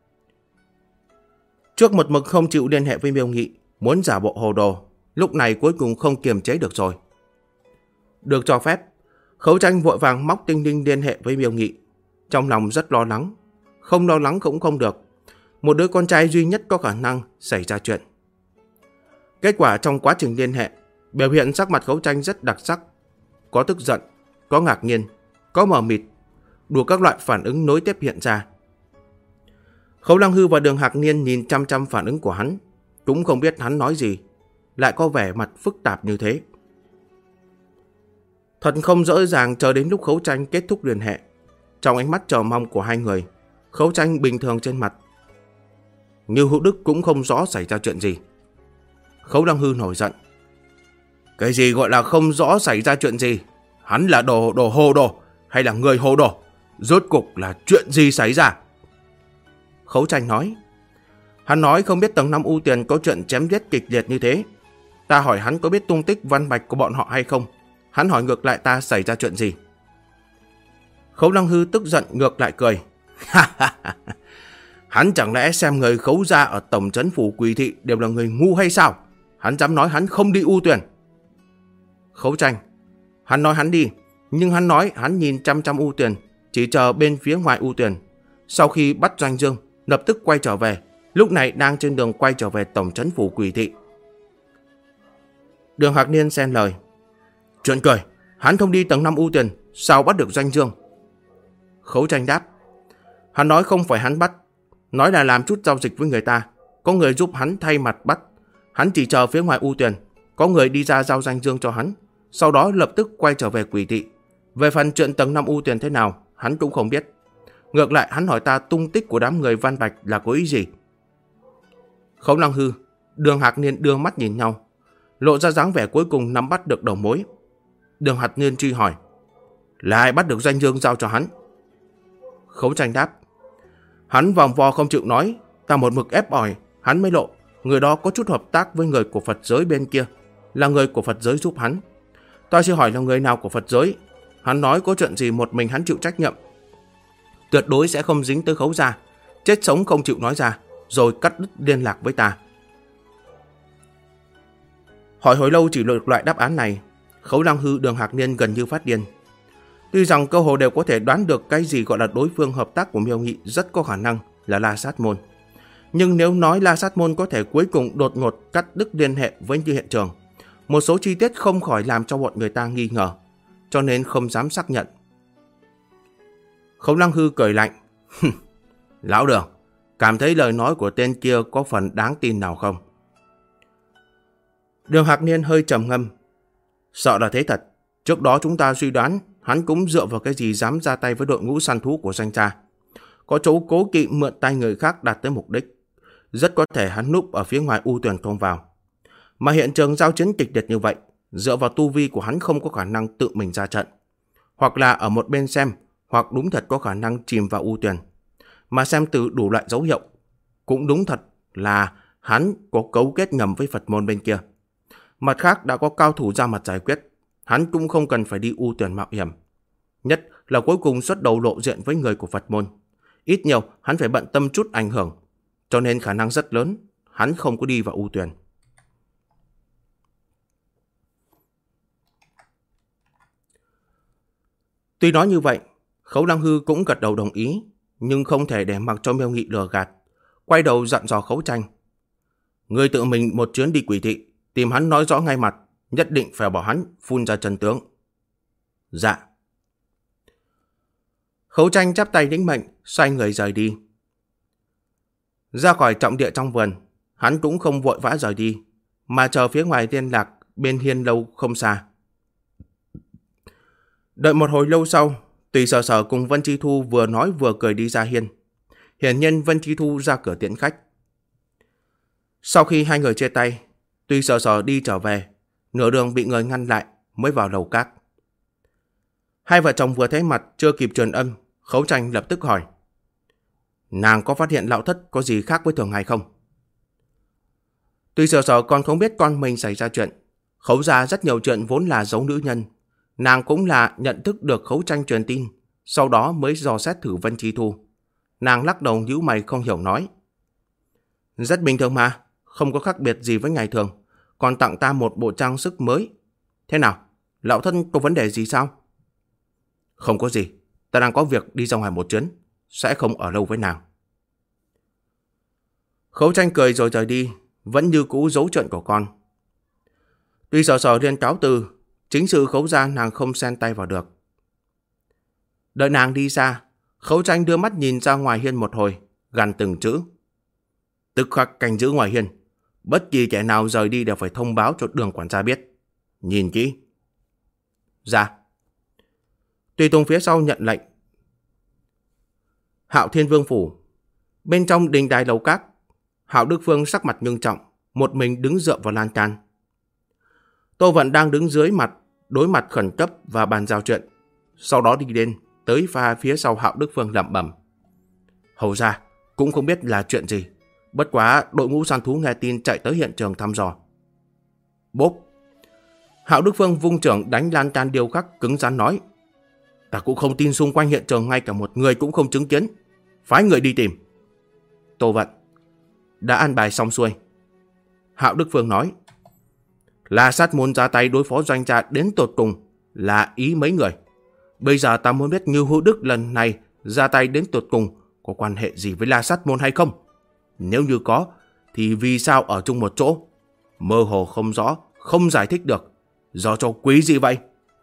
Trước một mực không chịu liên hệ với Miêu Nghị, muốn giả bộ hồ đồ, lúc này cuối cùng không kiềm chế được rồi. Được cho phép, Khấu Tranh vội vàng móc tinh linh liên hệ với Miêu Nghị. Trong lòng rất lo lắng, không lo lắng cũng không được. Một đứa con trai duy nhất có khả năng xảy ra chuyện. Kết quả trong quá trình liên hệ, biểu hiện sắc mặt Khấu Tranh rất đặc sắc. Có tức giận, có ngạc nhiên, có mờ mịt, đủ các loại phản ứng nối tiếp hiện ra. Khấu Long Hư và Đường Hạc Niên nhìn chăm chăm phản ứng của hắn, cũng không biết hắn nói gì, lại có vẻ mặt phức tạp như thế. Thật không dễ dàng chờ đến lúc Khấu Tranh kết thúc liên hệ. Trong ánh mắt chờ mong của hai người, Khấu Tranh bình thường trên mặt. Ngưu Hữu Đức cũng không rõ xảy ra chuyện gì. Khấu Long Hư nổi giận. Cái gì gọi là không rõ xảy ra chuyện gì? Hắn là đồ hồ đồ hay là người hồ đồ? Rốt cục là chuyện gì xảy ra? Khấu Tranh nói. Hắn nói không biết tầng 5 ưu tiền có chuyện chém giết kịch liệt như thế. Ta hỏi hắn có biết tung tích Văn Bạch của bọn họ hay không. Hắn hỏi ngược lại ta xảy ra chuyện gì. Khấu Long Hư tức giận ngược lại cười. Hắn chẳng lẽ xem người Khấu gia ở tổng trấn phủ Quỳ Thị đều là người ngu hay sao? Hắn dám nói hắn không đi ưu tuyển. Khấu Tranh. Hắn nói hắn đi, nhưng hắn nói hắn nhìn chăm chăm ưu tuyển, chỉ chờ bên phía ngoài ưu tuyển. Sau khi bắt Doanh Dương, lập tức quay trở về, lúc này đang trên đường quay trở về tổng trấn phủ Quỳ Thị. Đường Hạc Niên xen lời. Chuyện cười, hắn không đi tầng 5 ưu tuyển, sao bắt được Doanh Dương? Khấu Tranh đáp. Hắn nói không phải hắn bắt, nói là làm chút giao dịch với người ta, có người giúp hắn thay mặt bắt. Hắn chỉ chờ phía ngoài ưu tuyển, có người đi ra giao Doanh Dương cho hắn, sau đó lập tức quay trở về Quỳ Thị. Về phần chuyện tầng 5 ưu tuyển thế nào, hắn cũng không biết. Ngược lại hắn hỏi ta tung tích của đám người Văn Bạch là có ý gì. Khấu Long Hư, Đường Hạc Niên đưa mắt nhìn nhau, lộ ra dáng vẻ cuối cùng nắm bắt được đầu mối. Đường Hạc Niên truy hỏi. Là ai bắt được Doanh Dương giao cho hắn? Khấu Tranh đáp. Hắn vòng vo không chịu nói, ta một mực ép ỏi, hắn mới lộ. Người đó có chút hợp tác với người của Phật giới bên kia, là người của Phật giới giúp hắn. Ta chưa hỏi là người nào của Phật giới. Hắn nói có chuyện gì một mình hắn chịu trách nhiệm, tuyệt đối sẽ không dính tới Khấu gia, chết sống không chịu nói ra, rồi cắt đứt liên lạc với ta. Hỏi hồi lâu chỉ được loại đáp án này, Khấu Long Hư, Đường Hạc Niên gần như phát điên. Tuy rằng cơ hồ đều có thể đoán được cái gì gọi là đối phương hợp tác của Miêu Nghị rất có khả năng là La Sát Môn. Nhưng nếu nói La Sát Môn có thể cuối cùng đột ngột cắt đứt liên hệ với như hiện trường, một số chi tiết không khỏi làm cho bọn người ta nghi ngờ, cho nên không dám xác nhận. Khấu Long Hư cười lạnh. Lão Đường, cảm thấy lời nói của tên kia có phần đáng tin nào không? Đường Hạc Niên hơi trầm ngâm. Sợ là thế thật. Trước đó chúng ta suy đoán hắn cũng dựa vào cái gì dám ra tay với đội ngũ săn thú của Doanh gia. Có chỗ cố kỵ mượn tay người khác đạt tới mục đích. Rất có thể hắn núp ở phía ngoài ưu tuyển không vào. Mà hiện trường giao chiến kịch liệt như vậy, dựa vào tu vi của hắn không có khả năng tự mình ra trận. Hoặc là ở một bên xem, hoặc đúng thật có khả năng chìm vào u tuyền. Mà xem từ đủ loại dấu hiệu, cũng đúng thật là hắn có cấu kết ngầm với Phật môn bên kia. Mặt khác đã có cao thủ ra mặt giải quyết, hắn cũng không cần phải đi u tuyền mạo hiểm. Nhất là cuối cùng xuất đầu lộ diện với người của Phật môn. Ít nhiều hắn phải bận tâm chút ảnh hưởng, cho nên khả năng rất lớn hắn không có đi vào u tuyền. Tuy nói như vậy, Khấu Lăng Hư cũng gật đầu đồng ý, nhưng không thể để mặc cho Miêu Nghị lừa gạt. Quay đầu dặn dò Khấu Tranh: Ngươi tự mình một chuyến đi Quỷ Thị, tìm hắn nói rõ ngay mặt, nhất định phải bảo hắn phun ra chân tướng. Dạ. Khấu Tranh chắp tay lĩnh mệnh, xoay người rời đi. Ra khỏi trọng địa trong vườn, hắn cũng không vội vã rời đi, mà chờ phía ngoài liên lạc bên hiên lâu không xa. Đợi một hồi lâu sau, Tùy Sở Sở cùng Vân Chi Thu vừa nói vừa cười đi ra hiên. Hiển nhiên Vân Chi Thu ra cửa tiễn khách. Sau khi hai người chia tay, Tùy Sở Sở đi trở về, nửa đường bị người ngăn lại mới vào lầu các. Hai vợ chồng vừa thấy mặt chưa kịp truyền âm, Khấu Tranh lập tức hỏi: Nàng có phát hiện lão thất có gì khác với thường ngày không? Tùy Sở Sở còn không biết con mình xảy ra chuyện. Khấu gia rất nhiều chuyện vốn là giấu nữ nhân. Nàng cũng là nhận thức được Khấu Tranh truyền tin, sau đó mới dò xét thử Vân Chi Thu. Nàng lắc đầu nhíu mày không hiểu nói: Rất bình thường mà, không có khác biệt gì với ngày thường, còn tặng ta một bộ trang sức mới. Thế nào, lão thân có vấn đề gì sao? Không có gì, ta đang có việc đi ra ngoài một chuyến, sẽ không ở lâu với nàng. Khấu Tranh cười rồi rời đi, vẫn như cũ giấu chuyện của con. Tuy Sở Sở liền cáo từ, chính sự Khấu gia nàng không xen tay vào được. Đợi nàng đi xa, Khấu Tranh đưa mắt nhìn ra ngoài hiên một hồi, gằn từng chữ: Tức khắc canh giữ ngoài hiên, bất kỳ kẻ nào rời đi đều phải thông báo cho Đường quản gia biết. Nhìn kỹ. Dạ. Tùy Tùng phía sau nhận lệnh. Hạo Thiên Vương phủ. Bên trong đình đài lầu các, Hạo Đức Phương sắc mặt nghiêm trọng, một mình đứng dựa vào lan can. Tô Vận đang đứng dưới mặt, đối mặt khẩn cấp và bàn giao chuyện. Sau đó đi đến, tới pha phía sau Hạo Đức Phương lẩm bẩm: Hầu ra, cũng không biết là chuyện gì. Bất quá đội ngũ săn thú nghe tin chạy tới hiện trường thăm dò. Bốp! Hạo Đức Phương vung trưởng đánh lan can điêu khắc cứng rắn nói: Ta cũng không tin xung quanh hiện trường ngay cả một người cũng không chứng kiến. Phái người đi tìm. Tô Vận: Đã an bài xong xuôi. Hạo Đức Phương nói: La Sát môn ra tay đối phó Doanh gia đến tột cùng là ý mấy người. Bây giờ ta muốn biết Ngưu Hữu Đức lần này ra tay đến tột cùng có quan hệ gì với La Sát môn hay không? Nếu như có, thì vì sao ở chung một chỗ? Mơ hồ không rõ, không giải thích được. Do cho quý gì vậy?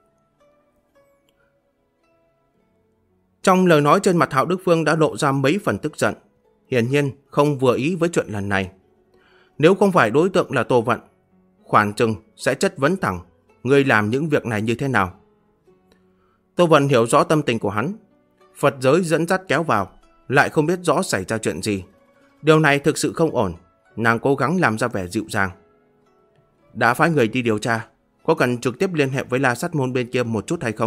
Trong lời nói trên mặt Hạo Đức Phương đã lộ ra mấy phần tức giận. Hiển nhiên không vừa ý với chuyện lần này. Nếu không phải đối tượng là Tô Vận, khoảng chừng sẽ chất vấn thẳng: Ngươi làm những việc này như thế nào? Tô Vận hiểu rõ tâm tình của hắn. Phật giới dẫn dắt kéo vào, lại không biết rõ xảy ra chuyện gì. Điều này thực sự không ổn. Nàng cố gắng làm ra vẻ dịu dàng. Đã phái người đi điều tra, có cần trực tiếp liên hệ với La Sát môn bên kia một chút hay không?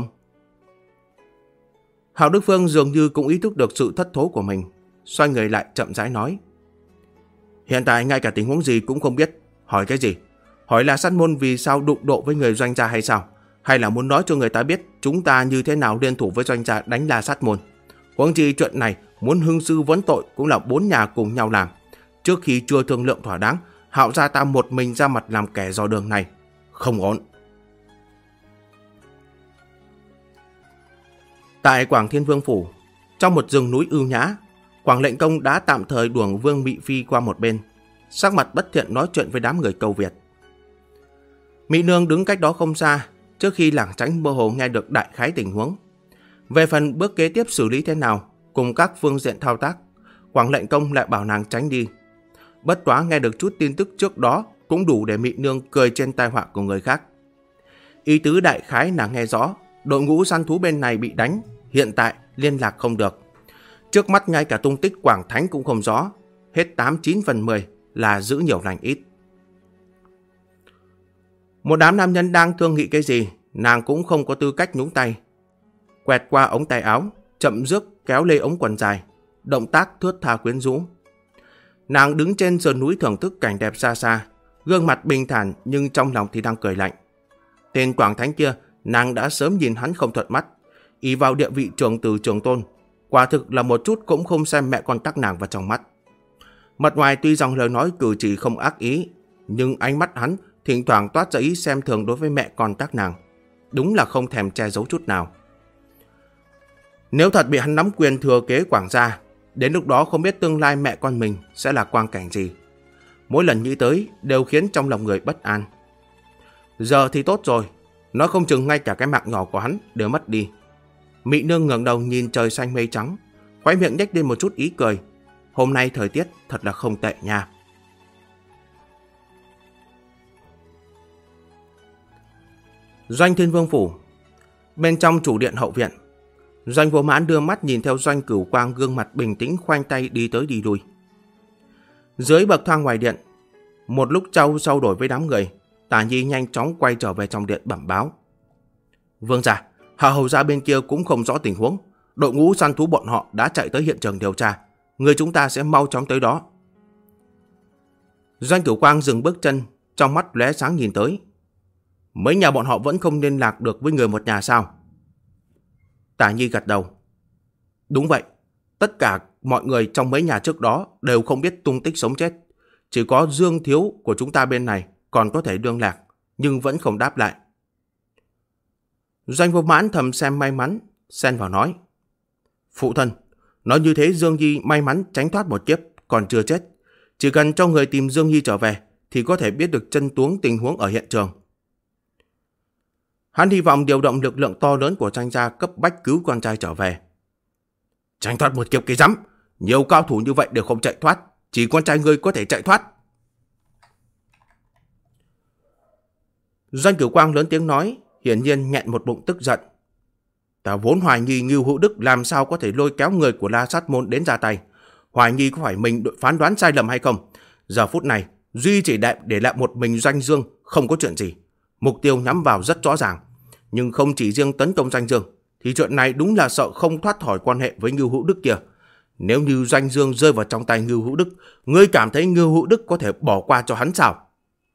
Hạo Đức Phương dường như cũng ý thức được sự thất thố của mình, xoay người lại chậm rãi nói: Hiện tại ngay cả tình huống gì cũng không biết. Hỏi cái gì? Hỏi La Sát môn vì sao đụng độ với người Doanh gia hay sao? Hay là muốn nói cho người ta biết chúng ta như thế nào liên thủ với Doanh gia đánh La Sát môn? Huống chi chuyện này muốn hưng sư vấn tội cũng là 4 nhà cùng nhau làm. Trước khi chưa thương lượng thỏa đáng, Hạo gia ta một mình ra mặt làm kẻ dò đường này, không ổn. Tại Quảng Thiên Vương phủ, trong một rừng núi ưu nhã, Quảng Lệnh Công đã tạm thời đuổi Vương Mị Phi qua một bên, sắc mặt bất thiện nói chuyện với đám người Câu Việt. Mỹ Nương đứng cách đó không xa, trước khi lảng tránh mơ hồ nghe được đại khái tình huống. Về phần bước kế tiếp xử lý thế nào, cùng các phương diện thao tác, Quảng Lệnh Công lại bảo nàng tránh đi. Bất quá nghe được chút tin tức trước đó cũng đủ để Mỹ Nương cười trên tai họa của người khác. Ý tứ đại khái nàng nghe rõ, đội ngũ săn thú bên này bị đánh, hiện tại liên lạc không được. Trước mắt ngay cả tung tích Quảng Thánh cũng không rõ, hết 8-9 phần 10 là giữ nhiều lành ít. Một đám nam nhân đang thương nghị cái gì, nàng cũng không có tư cách nhúng tay. Quẹt qua ống tay áo, chậm rước kéo lê ống quần dài, động tác thướt tha quyến rũ. Nàng đứng trên sườn núi thưởng thức cảnh đẹp xa xa, gương mặt bình thản nhưng trong lòng thì đang cười lạnh. Tên Quảng Thánh kia, nàng đã sớm nhìn hắn không thuận mắt, ỷ vào địa vị trưởng tử trưởng tôn, quả thực là một chút cũng không xem mẹ con các nàng vào trong mắt. Mặt ngoài tuy rằng lời nói cử chỉ không ác ý, nhưng ánh mắt hắn thỉnh thoảng toát ra ý xem thường đối với mẹ con các nàng, đúng là không thèm che giấu chút nào. Nếu thật bị hắn nắm quyền thừa kế Quảng gia, đến lúc đó không biết tương lai mẹ con mình sẽ là quang cảnh gì. Mỗi lần nghĩ tới đều khiến trong lòng người bất an. Giờ thì tốt rồi, nói không chừng ngay cả cái mạng nhỏ của hắn đều mất đi. Mị nương ngẩng đầu nhìn trời xanh mây trắng, khóe miệng nhếch lên một chút ý cười. Hôm nay thời tiết thật là không tệ nha. Doanh Thiên Vương phủ. Bên trong chủ điện hậu viện, Doanh Vô Mãn đưa mắt nhìn theo Doanh Cửu Quang gương mặt bình tĩnh khoanh tay đi tới đi lui. Dưới bậc thang ngoài điện, một lúc trao đổi với đám người, Tả Nhi nhanh chóng quay trở về trong điện bẩm báo. Vương gia, Hạ hầu gia bên kia cũng không rõ tình huống. Đội ngũ săn thú bọn họ đã chạy tới hiện trường điều tra. Người chúng ta sẽ mau chóng tới đó. Doanh Cửu Quang dừng bước chân, trong mắt lóe sáng nhìn tới. Mấy nhà bọn họ vẫn không liên lạc được với người một nhà sao? Tả Nhi gật đầu. Đúng vậy, tất cả mọi người trong mấy nhà trước đó đều không biết tung tích sống chết. Chỉ có Dương Thiếu của chúng ta bên này còn có thể liên lạc, nhưng vẫn không đáp lại. Doanh Vô Mãn thầm xem may mắn, xen vào nói. Phụ thân, nói như thế Dương Nhi may mắn tránh thoát một kiếp, còn chưa chết. Chỉ cần cho người tìm Dương Nhi trở về thì có thể biết được chân tướng tình huống ở hiện trường. Hắn hy vọng điều động lực lượng to lớn của Doanh gia cấp bách cứu con trai trở về. Tránh thoát một kiếp cái rắm, nhiều cao thủ như vậy đều không chạy thoát, chỉ con trai ngươi có thể chạy thoát. Doanh Cửu Quang lớn tiếng nói, hiển nhiên nghẹn một bụng tức giận. Ta vốn hoài nghi Ngưu Hữu Đức làm sao có thể lôi kéo người của La Sát Môn đến ra tay. Hoài nghi có phải mình phán đoán sai lầm hay không. Giờ phút này, duy chỉ để lại một mình Doanh Dương, không có chuyện gì. Mục tiêu nhắm vào rất rõ ràng. Nhưng không chỉ riêng tấn công Doanh Dương, thì chuyện này đúng là sợ không thoát khỏi quan hệ với Ngưu Hữu Đức kia. Nếu như Doanh Dương rơi vào trong tay Ngưu Hữu Đức, ngươi cảm thấy Ngưu Hữu Đức có thể bỏ qua cho hắn sao?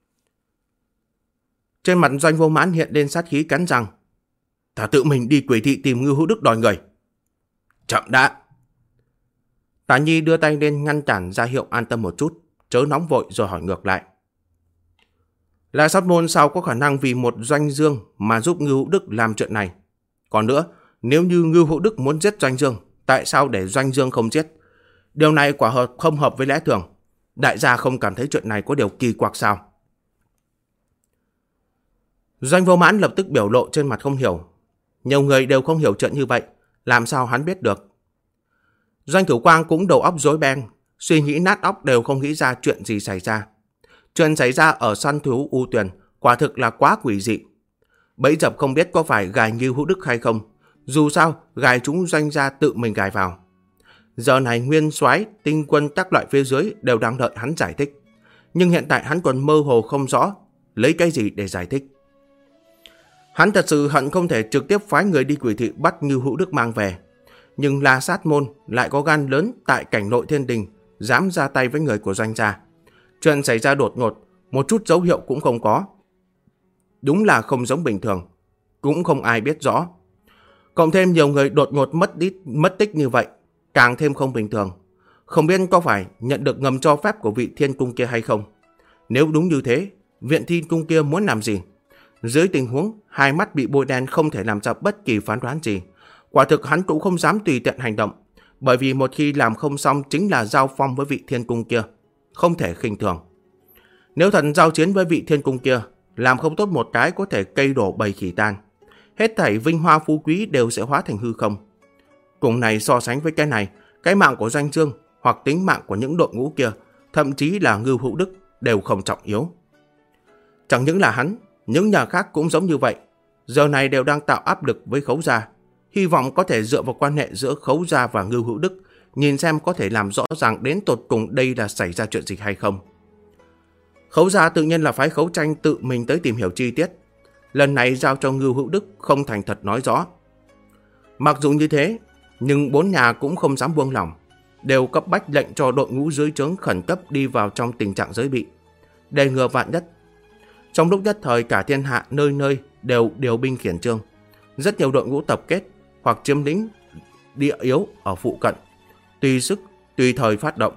Trên mặt Doanh Vô Mãn hiện lên sát khí cắn răng. Ta tự mình đi Quỷ thị tìm Ngưu Hữu Đức đòi người. Chậm đã. Tả Nhi đưa tay lên ngăn cản ra hiệu an tâm một chút, chớ nóng vội rồi hỏi ngược lại. La Sát Môn sao có khả năng vì một Doanh Dương mà giúp Ngưu Hữu Đức làm chuyện này? Còn nữa, nếu như Ngưu Hữu Đức muốn giết Doanh Dương, tại sao để Doanh Dương không giết? Điều này quả hợp không hợp với lẽ thường. Đại gia không cảm thấy chuyện này có điều kỳ quặc sao? Doanh Vô Mãn lập tức biểu lộ trên mặt không hiểu. Nhiều người đều không hiểu chuyện như vậy, làm sao hắn biết được? Doanh Cửu Quang cũng đầu óc rối beng, suy nghĩ nát óc đều không nghĩ ra chuyện gì xảy ra. Chuyện xảy ra ở săn thú U Tuyền quả thực là quá quỷ dị. Bẫy dập không biết có phải gài Ngưu Hữu Đức hay không. Dù sao, gài chúng Doanh gia tự mình gài vào. Giờ này Nguyên Soái, Tinh Quân các loại phía dưới đều đang đợi hắn giải thích. Nhưng hiện tại hắn còn mơ hồ không rõ lấy cái gì để giải thích. Hắn thật sự hận không thể trực tiếp phái người đi Quỷ thị bắt Ngưu Hữu Đức mang về. Nhưng La Sát Môn lại có gan lớn tại cảnh nội thiên đình, dám ra tay với người của Doanh gia. Chuyện xảy ra đột ngột, một chút dấu hiệu cũng không có. Đúng là không giống bình thường, cũng không ai biết rõ. Cộng thêm nhiều người đột ngột mất tích như vậy, càng thêm không bình thường. Không biết có phải nhận được ngầm cho phép của vị thiên cung kia hay không. Nếu đúng như thế, viện thiên cung kia muốn làm gì? Dưới tình huống hai mắt bị bôi đen không thể làm ra bất kỳ phán đoán gì, quả thực hắn cũng không dám tùy tiện hành động, bởi vì một khi làm không xong chính là giao phong với vị thiên cung kia, không thể khinh thường. Nếu thần giao chiến với vị thiên cung kia, làm không tốt một cái có thể cây đổ bầy khỉ tan. Hết thảy vinh hoa phú quý đều sẽ hóa thành hư không. Cùng này so sánh với cái này, cái mạng của Doanh Dương hoặc tính mạng của những đội ngũ kia, thậm chí là Ngưu Hữu Đức đều không trọng yếu. Chẳng những là hắn, những nhà khác cũng giống như vậy. Giờ này đều đang tạo áp lực với Khấu gia, hy vọng có thể dựa vào quan hệ giữa Khấu gia và Ngưu Hữu Đức, nhìn xem có thể làm rõ ràng đến tột cùng đây là xảy ra chuyện gì hay không. Khấu gia tự nhiên là phái Khấu Tranh tự mình tới tìm hiểu chi tiết. Lần này giao cho Ngưu Hữu Đức không thành thật nói rõ. Mặc dù như thế, nhưng 4 nhà cũng không dám buông lỏng, đều cấp bách lệnh cho đội ngũ dưới trướng khẩn cấp đi vào trong tình trạng giới bị, để ngừa vạn nhất. Trong lúc nhất thời cả thiên hạ nơi nơi đều điều binh khiển trương, rất nhiều đội ngũ tập kết hoặc chiếm lĩnh địa yếu ở phụ cận, tùy sức tùy thời phát động.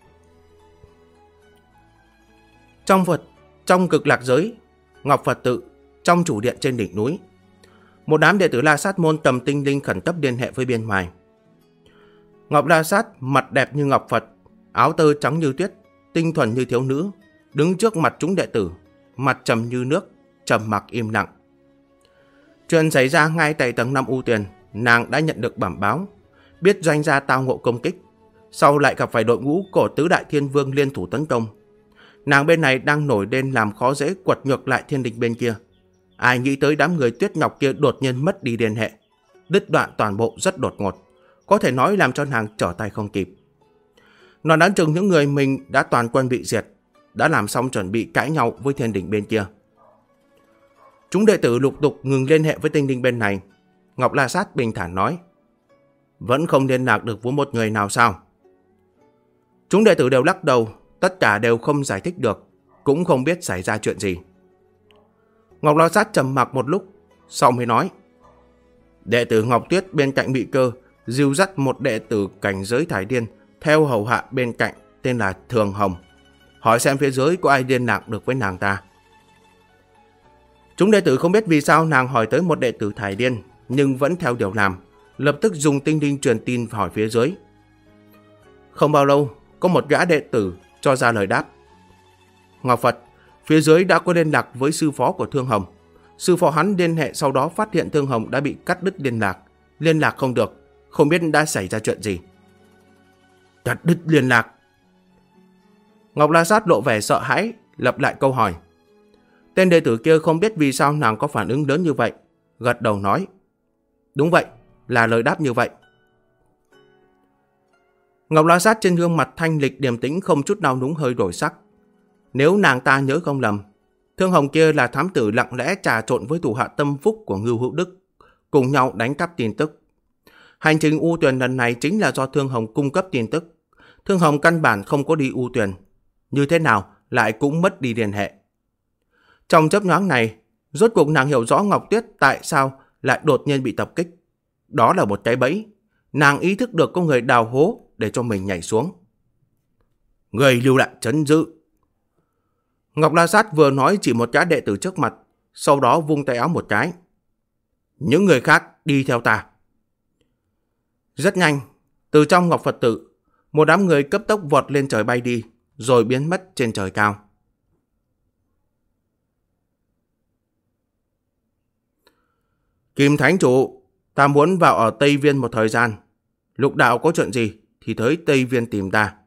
Trong Cực Lạc giới, Ngọc Phật tự, trong chủ điện trên đỉnh núi, một đám đệ tử La Sát môn tầm tinh linh khẩn cấp liên hệ với bên ngoài. Ngọc La Sát mặt đẹp như ngọc Phật, áo tơ trắng như tuyết, tinh thuần như thiếu nữ, đứng trước mặt chúng đệ tử, mặt trầm như nước, trầm mặc im lặng. Chuyện xảy ra ngay tại tầng 5 U Tuyền, nàng đã nhận được bẩm báo, biết doanh gia tao ngộ công kích, sau lại gặp phải đội ngũ của tứ đại thiên vương liên thủ tấn công. Nàng bên này đang nổi lên làm khó dễ quật ngược lại thiên đình bên kia. Ai nghĩ tới đám người Tuyết Ngọc kia đột nhiên mất đi liên hệ, đứt đoạn toàn bộ rất đột ngột, có thể nói làm cho nàng trở tay không kịp. Nó đoán chừng những người mình đã toàn quân bị diệt, đã làm xong chuẩn bị cãi nhau với thiên đình bên kia. Chúng đệ tử lục tục ngừng liên hệ với tinh linh bên này. Ngọc La Sát bình thản nói: vẫn không liên lạc được với một người nào sao? Chúng đệ tử đều lắc đầu, tất cả đều không giải thích được, cũng không biết xảy ra chuyện gì. Ngọc La Sát trầm mặc một lúc, sau mới nói: đệ tử Ngọc Tuyết bên cạnh bị cơ dìu dắt một đệ tử cảnh giới thải điên theo hầu hạ bên cạnh tên là Thường Hồng, hỏi xem phía dưới có ai liên lạc được với nàng ta. Chúng đệ tử không biết vì sao nàng hỏi tới một đệ tử thải điên, nhưng vẫn theo điều làm, lập tức dùng tinh linh truyền tin hỏi phía dưới. Không bao lâu, có một gã đệ tử cho ra lời đáp: Ngọc Phật, phía dưới đã có liên lạc với sư phó của Thương Hồng. Sư phó hắn liên hệ sau đó phát hiện Thương Hồng đã bị cắt đứt liên lạc không được, không biết đã xảy ra chuyện gì. Cắt đứt liên lạc? Ngọc La Sát lộ vẻ sợ hãi, lặp lại câu hỏi. Tên đệ tử kia không biết vì sao nàng có phản ứng lớn như vậy, gật đầu nói: đúng vậy, là lời đáp như vậy. Ngọc La Sát trên gương mặt thanh lịch điềm tĩnh không chút nào núng hơi đổi sắc. Nếu nàng ta nhớ không lầm, Thương Hồng kia là thám tử lặng lẽ trà trộn với thủ hạ tâm phúc của Ngưu Hữu Đức, cùng nhau đánh cắp tin tức. Hành trình U Tuyền lần này chính là do Thương Hồng cung cấp tin tức. Thương Hồng căn bản không có đi U Tuyền, như thế nào lại cũng mất đi liên hệ. Trong chớp nhoáng này, rốt cuộc nàng hiểu rõ Ngọc Tuyết tại sao lại đột nhiên bị tập kích. Đó là một cái bẫy. Nàng ý thức được có người đào hố để cho mình nhảy xuống. Người lưu lại trấn giữ. Ngọc La Sát vừa nói chỉ một gã đệ tử trước mặt, sau đó vung tay áo một cái. Những người khác đi theo ta. Rất nhanh, từ trong Ngọc Phật tự, một đám người cấp tốc vọt lên trời bay đi, rồi biến mất trên trời cao. Kim Thánh Chủ, ta muốn vào ở Tây Viên một thời gian. Lục đạo có chuyện gì thì tới Tây Viên tìm ta.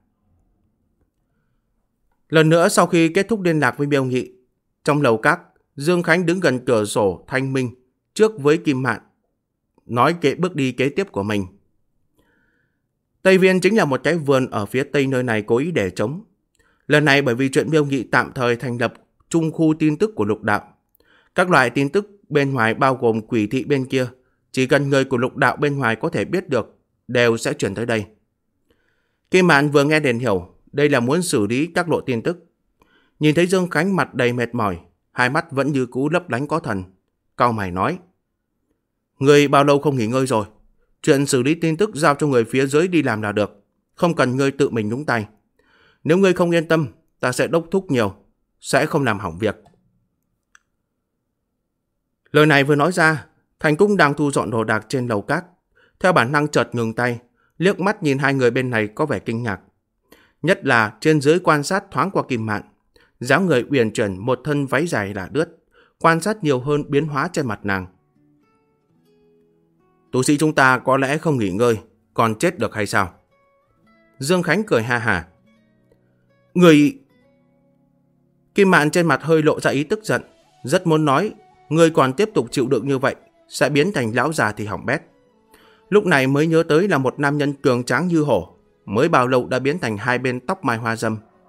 Lần nữa sau khi kết thúc liên lạc với Miêu Nghị, trong lầu các, Dương Khánh đứng gần cửa sổ thanh minh trước với Kim Mạn, nói bước đi kế tiếp của mình. Tây Viên chính là một cái vườn ở phía tây nơi này cố ý để trống. Lần này bởi vì chuyện Miêu Nghị tạm thời thành lập trung khu tin tức của lục đạo. Các loại tin tức bên ngoài bao gồm quỷ thị bên kia, chỉ cần người của lục đạo bên ngoài có thể biết được, đều sẽ chuyển tới đây. Kim Mạn vừa nghe liền hiểu, đây là muốn xử lý các lộ tin tức. Nhìn thấy Dương Khánh mặt đầy mệt mỏi, hai mắt vẫn như cũ lấp lánh có thần, cau mày nói: Người bao lâu không nghỉ ngơi rồi? Chuyện xử lý tin tức giao cho người phía dưới đi làm là được, không cần ngươi tự mình nhúng tay. Nếu ngươi không yên tâm, ta sẽ đốc thúc nhiều, sẽ không làm hỏng việc. Lời này vừa nói ra, Thành Cung đang thu dọn đồ đạc trên lầu các, theo bản năng chợt ngừng tay, liếc mắt nhìn hai người bên này có vẻ kinh ngạc. Nhất là trên dưới quan sát thoáng qua Kim Mạn, dáng người uyển chuyển một thân váy dài là lướt, quan sát nhiều hơn biến hóa trên mặt nàng. Tu sĩ chúng ta có lẽ không nghỉ ngơi, còn chết được hay sao? Dương Khánh cười ha hả. Người... Kim Mạn trên mặt hơi lộ ra ý tức giận, rất muốn nói, người còn tiếp tục chịu đựng như vậy, sẽ biến thành lão già thì hỏng bét. Lúc này mới nhớ tới là một nam nhân cường tráng như hổ, mới bao lâu đã biến thành hai bên tóc mai hoa dâm.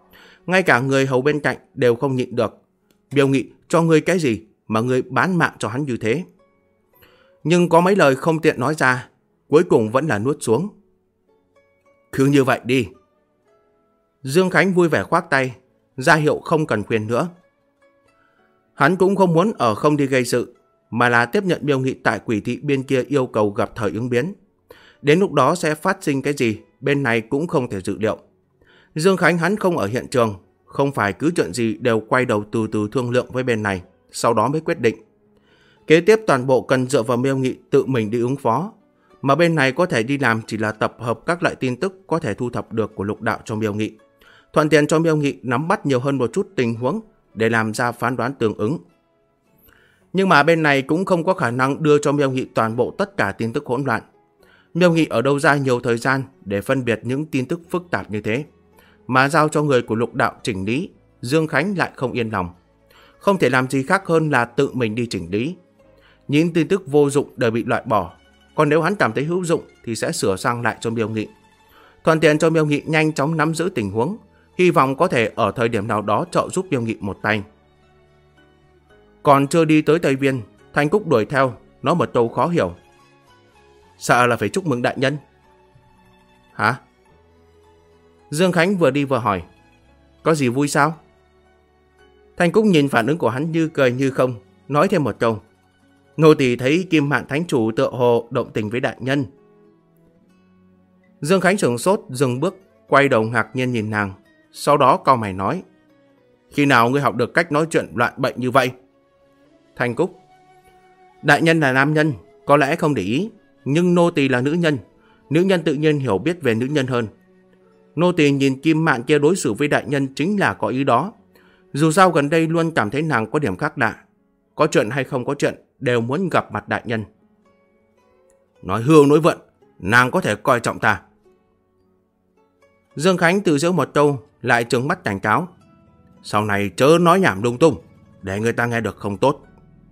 ngay cả người hầu bên cạnh đều không nhịn được. Miêu Nghị cho ngươi cái gì mà ngươi bán mạng cho hắn như thế? Nhưng có mấy lời không tiện nói ra, cuối cùng vẫn là nuốt xuống. Cứ như vậy đi. Dương Khánh vui vẻ khoác tay, ra hiệu không cần khuyên nữa. Hắn cũng không muốn ở không đi gây sự, mà là tiếp nhận Miêu Nghị tại quỷ thị bên kia yêu cầu gặp thời ứng biến. Đến lúc đó sẽ phát sinh cái gì, bên này cũng không thể dự liệu. Dương Khánh hắn không ở hiện trường, không phải cứ chuyện gì đều quay đầu từ từ thương lượng với bên này, sau đó mới quyết định. Kế tiếp toàn bộ cần dựa vào Miêu Nghị tự mình đi ứng phó, mà bên này có thể đi làm chỉ là tập hợp các loại tin tức có thể thu thập được của Lục Đạo cho Miêu Nghị, thuận tiện cho Miêu Nghị nắm bắt nhiều hơn một chút tình huống để làm ra phán đoán tương ứng. Nhưng mà bên này cũng không có khả năng đưa cho Miêu Nghị toàn bộ tất cả tin tức hỗn loạn. Miêu Nghị ở đâu ra nhiều thời gian để phân biệt những tin tức phức tạp như thế, mà giao cho người của Lục Đạo chỉnh lý, Dương Khánh lại không yên lòng. Không thể làm gì khác hơn là tự mình đi chỉnh lý. Những tin tức vô dụng đều bị loại bỏ, còn nếu hắn cảm thấy hữu dụng thì sẽ sửa sang lại cho Miêu Nghị. Thuận tiện cho Miêu Nghị nhanh chóng nắm giữ tình huống, hy vọng có thể ở thời điểm nào đó trợ giúp Miêu Nghị một tay. Còn chưa đi tới Tây Viên, Thanh Cúc đuổi theo, nói một câu khó hiểu. Sợ là phải chúc mừng đại nhân. Hả? Dương Khánh vừa đi vừa hỏi. Có gì vui sao? Thanh Cúc nhìn phản ứng của hắn như cười như không, nói thêm một câu. Nô tỳ thấy Kim Mạn Thánh Chủ tựa hồ động tình với đại nhân. Dương Khánh sửng sốt, dừng bước, quay đầu ngạc nhiên nhìn nàng, sau đó cau mày nói. Khi nào ngươi học được cách nói chuyện loạn bệnh như vậy? Thanh Cúc. Đại nhân là nam nhân, có lẽ không để ý, nhưng nô tỳ là nữ nhân tự nhiên hiểu biết về nữ nhân hơn. Nô tỳ nhìn Kim Mạn kia đối xử với đại nhân chính là có ý đó. Dù sao gần đây luôn cảm thấy nàng có điểm khác lạ. Có chuyện hay không có chuyện đều muốn gặp mặt đại nhân. Nói hưu nói vượn, nàng có thể coi trọng ta. Dương Khánh tự giễu một câu, lại trừng mắt cảnh cáo. Sau này chớ nói nhảm lung tung, để người ta nghe được không tốt.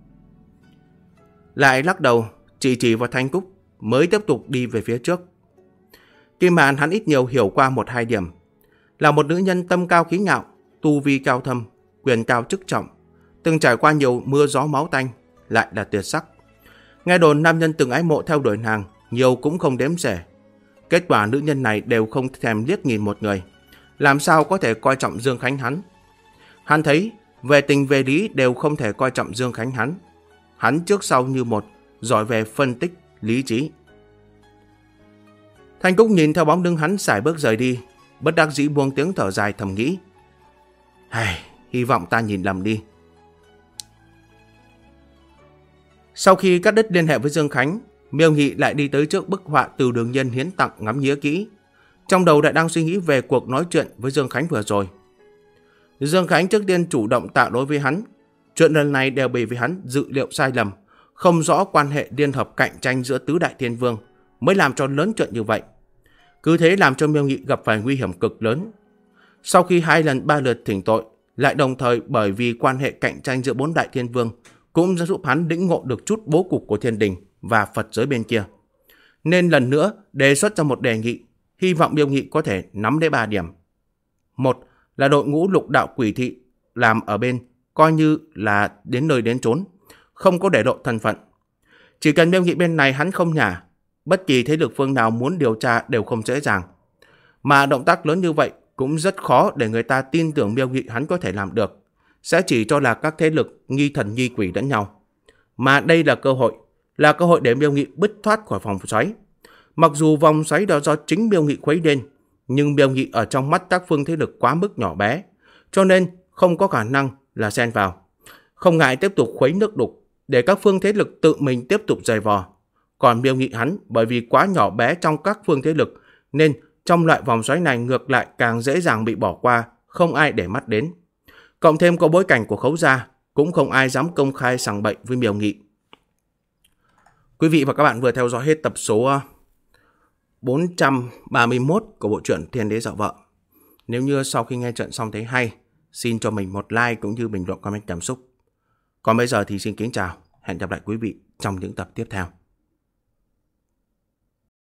Lại lắc đầu, chỉ vào Thanh Cúc, mới tiếp tục đi về phía trước. Kim Mạn hắn ít nhiều hiểu qua một hai điểm. Là một nữ nhân tâm cao khí ngạo, tu vi cao thâm, quyền cao chức trọng, từng trải qua nhiều mưa gió máu tanh, lại là tuyệt sắc. Nghe đồn nam nhân từng ái mộ theo đuổi nàng, nhiều cũng không đếm xuể. Kết quả nữ nhân này đều không thèm liếc nhìn một người, làm sao có thể coi trọng Dương Khánh hắn. Hắn thấy, về tình về lý đều không thể coi trọng Dương Khánh hắn. Hắn trước sau như một, giỏi về phân tích, lý trí. Thanh Cúc nhìn theo bóng lưng hắn sải bước rời đi, bất đắc dĩ buông tiếng thở dài thầm nghĩ. Hy vọng ta nhìn lầm đi. Sau khi cắt đứt liên hệ với Dương Khánh, Miêu Nghị lại đi tới trước bức họa Từ Đường Nhân hiến tặng ngắm nghía kỹ. Trong đầu lại đang suy nghĩ về cuộc nói chuyện với Dương Khánh vừa rồi. Dương Khánh trước tiên chủ động tạ lỗi với hắn. Chuyện lần này đều bởi vì hắn dự liệu sai lầm, không rõ quan hệ liên hợp cạnh tranh giữa tứ đại thiên vương, mới làm cho lớn chuyện như vậy. Cứ thế làm cho Miêu Nghị gặp phải nguy hiểm cực lớn. Sau khi 2 lần 3 lượt thỉnh tội, lại đồng thời bởi vì quan hệ cạnh tranh giữa 4 đại thiên vương cũng đã giúp hắn lĩnh ngộ được chút bố cục của thiên đình và Phật giới bên kia. Nên lần nữa đề xuất ra một đề nghị, hy vọng Miêu Nghị có thể nắm lấy 3 điểm. Một là đội ngũ Lục Đạo quỷ thị làm ở bên, coi như là đến nơi đến chốn, không có để lộ thân phận. Chỉ cần Miêu Nghị bên này hắn không nhả, bất kỳ thế lực phương nào muốn điều tra đều không dễ dàng. Mà động tác lớn như vậy cũng rất khó để người ta tin tưởng Miêu Nghị hắn có thể làm được, sẽ chỉ cho là các thế lực nghi thần nghi quỷ lẫn nhau. Mà đây là cơ hội để Miêu Nghị bứt thoát khỏi vòng xoáy. Mặc dù vòng xoáy đó do chính Miêu Nghị khuấy lên, nhưng Miêu Nghị ở trong mắt các phương thế lực quá mức nhỏ bé, cho nên không có khả năng là xen vào. Không ngại tiếp tục khuấy nước đục, để các phương thế lực tự mình tiếp tục giày vò. Còn Miêu Nghị hắn bởi vì quá nhỏ bé trong các phương thế lực, nên trong loại vòng xoáy này ngược lại càng dễ dàng bị bỏ qua, không ai để mắt đến. Cộng thêm có bối cảnh của Khấu gia, cũng không ai dám công khai sằng bậy với Miêu Nghị. Quý vị và các bạn vừa theo dõi hết tập số 431 của bộ truyện Thiên Đế Dạo Vợ. Nếu như sau khi nghe chuyện xong thấy hay, xin cho mình một like cũng như bình luận comment cảm xúc. Còn bây giờ thì xin kính chào, hẹn gặp lại quý vị trong những tập tiếp theo.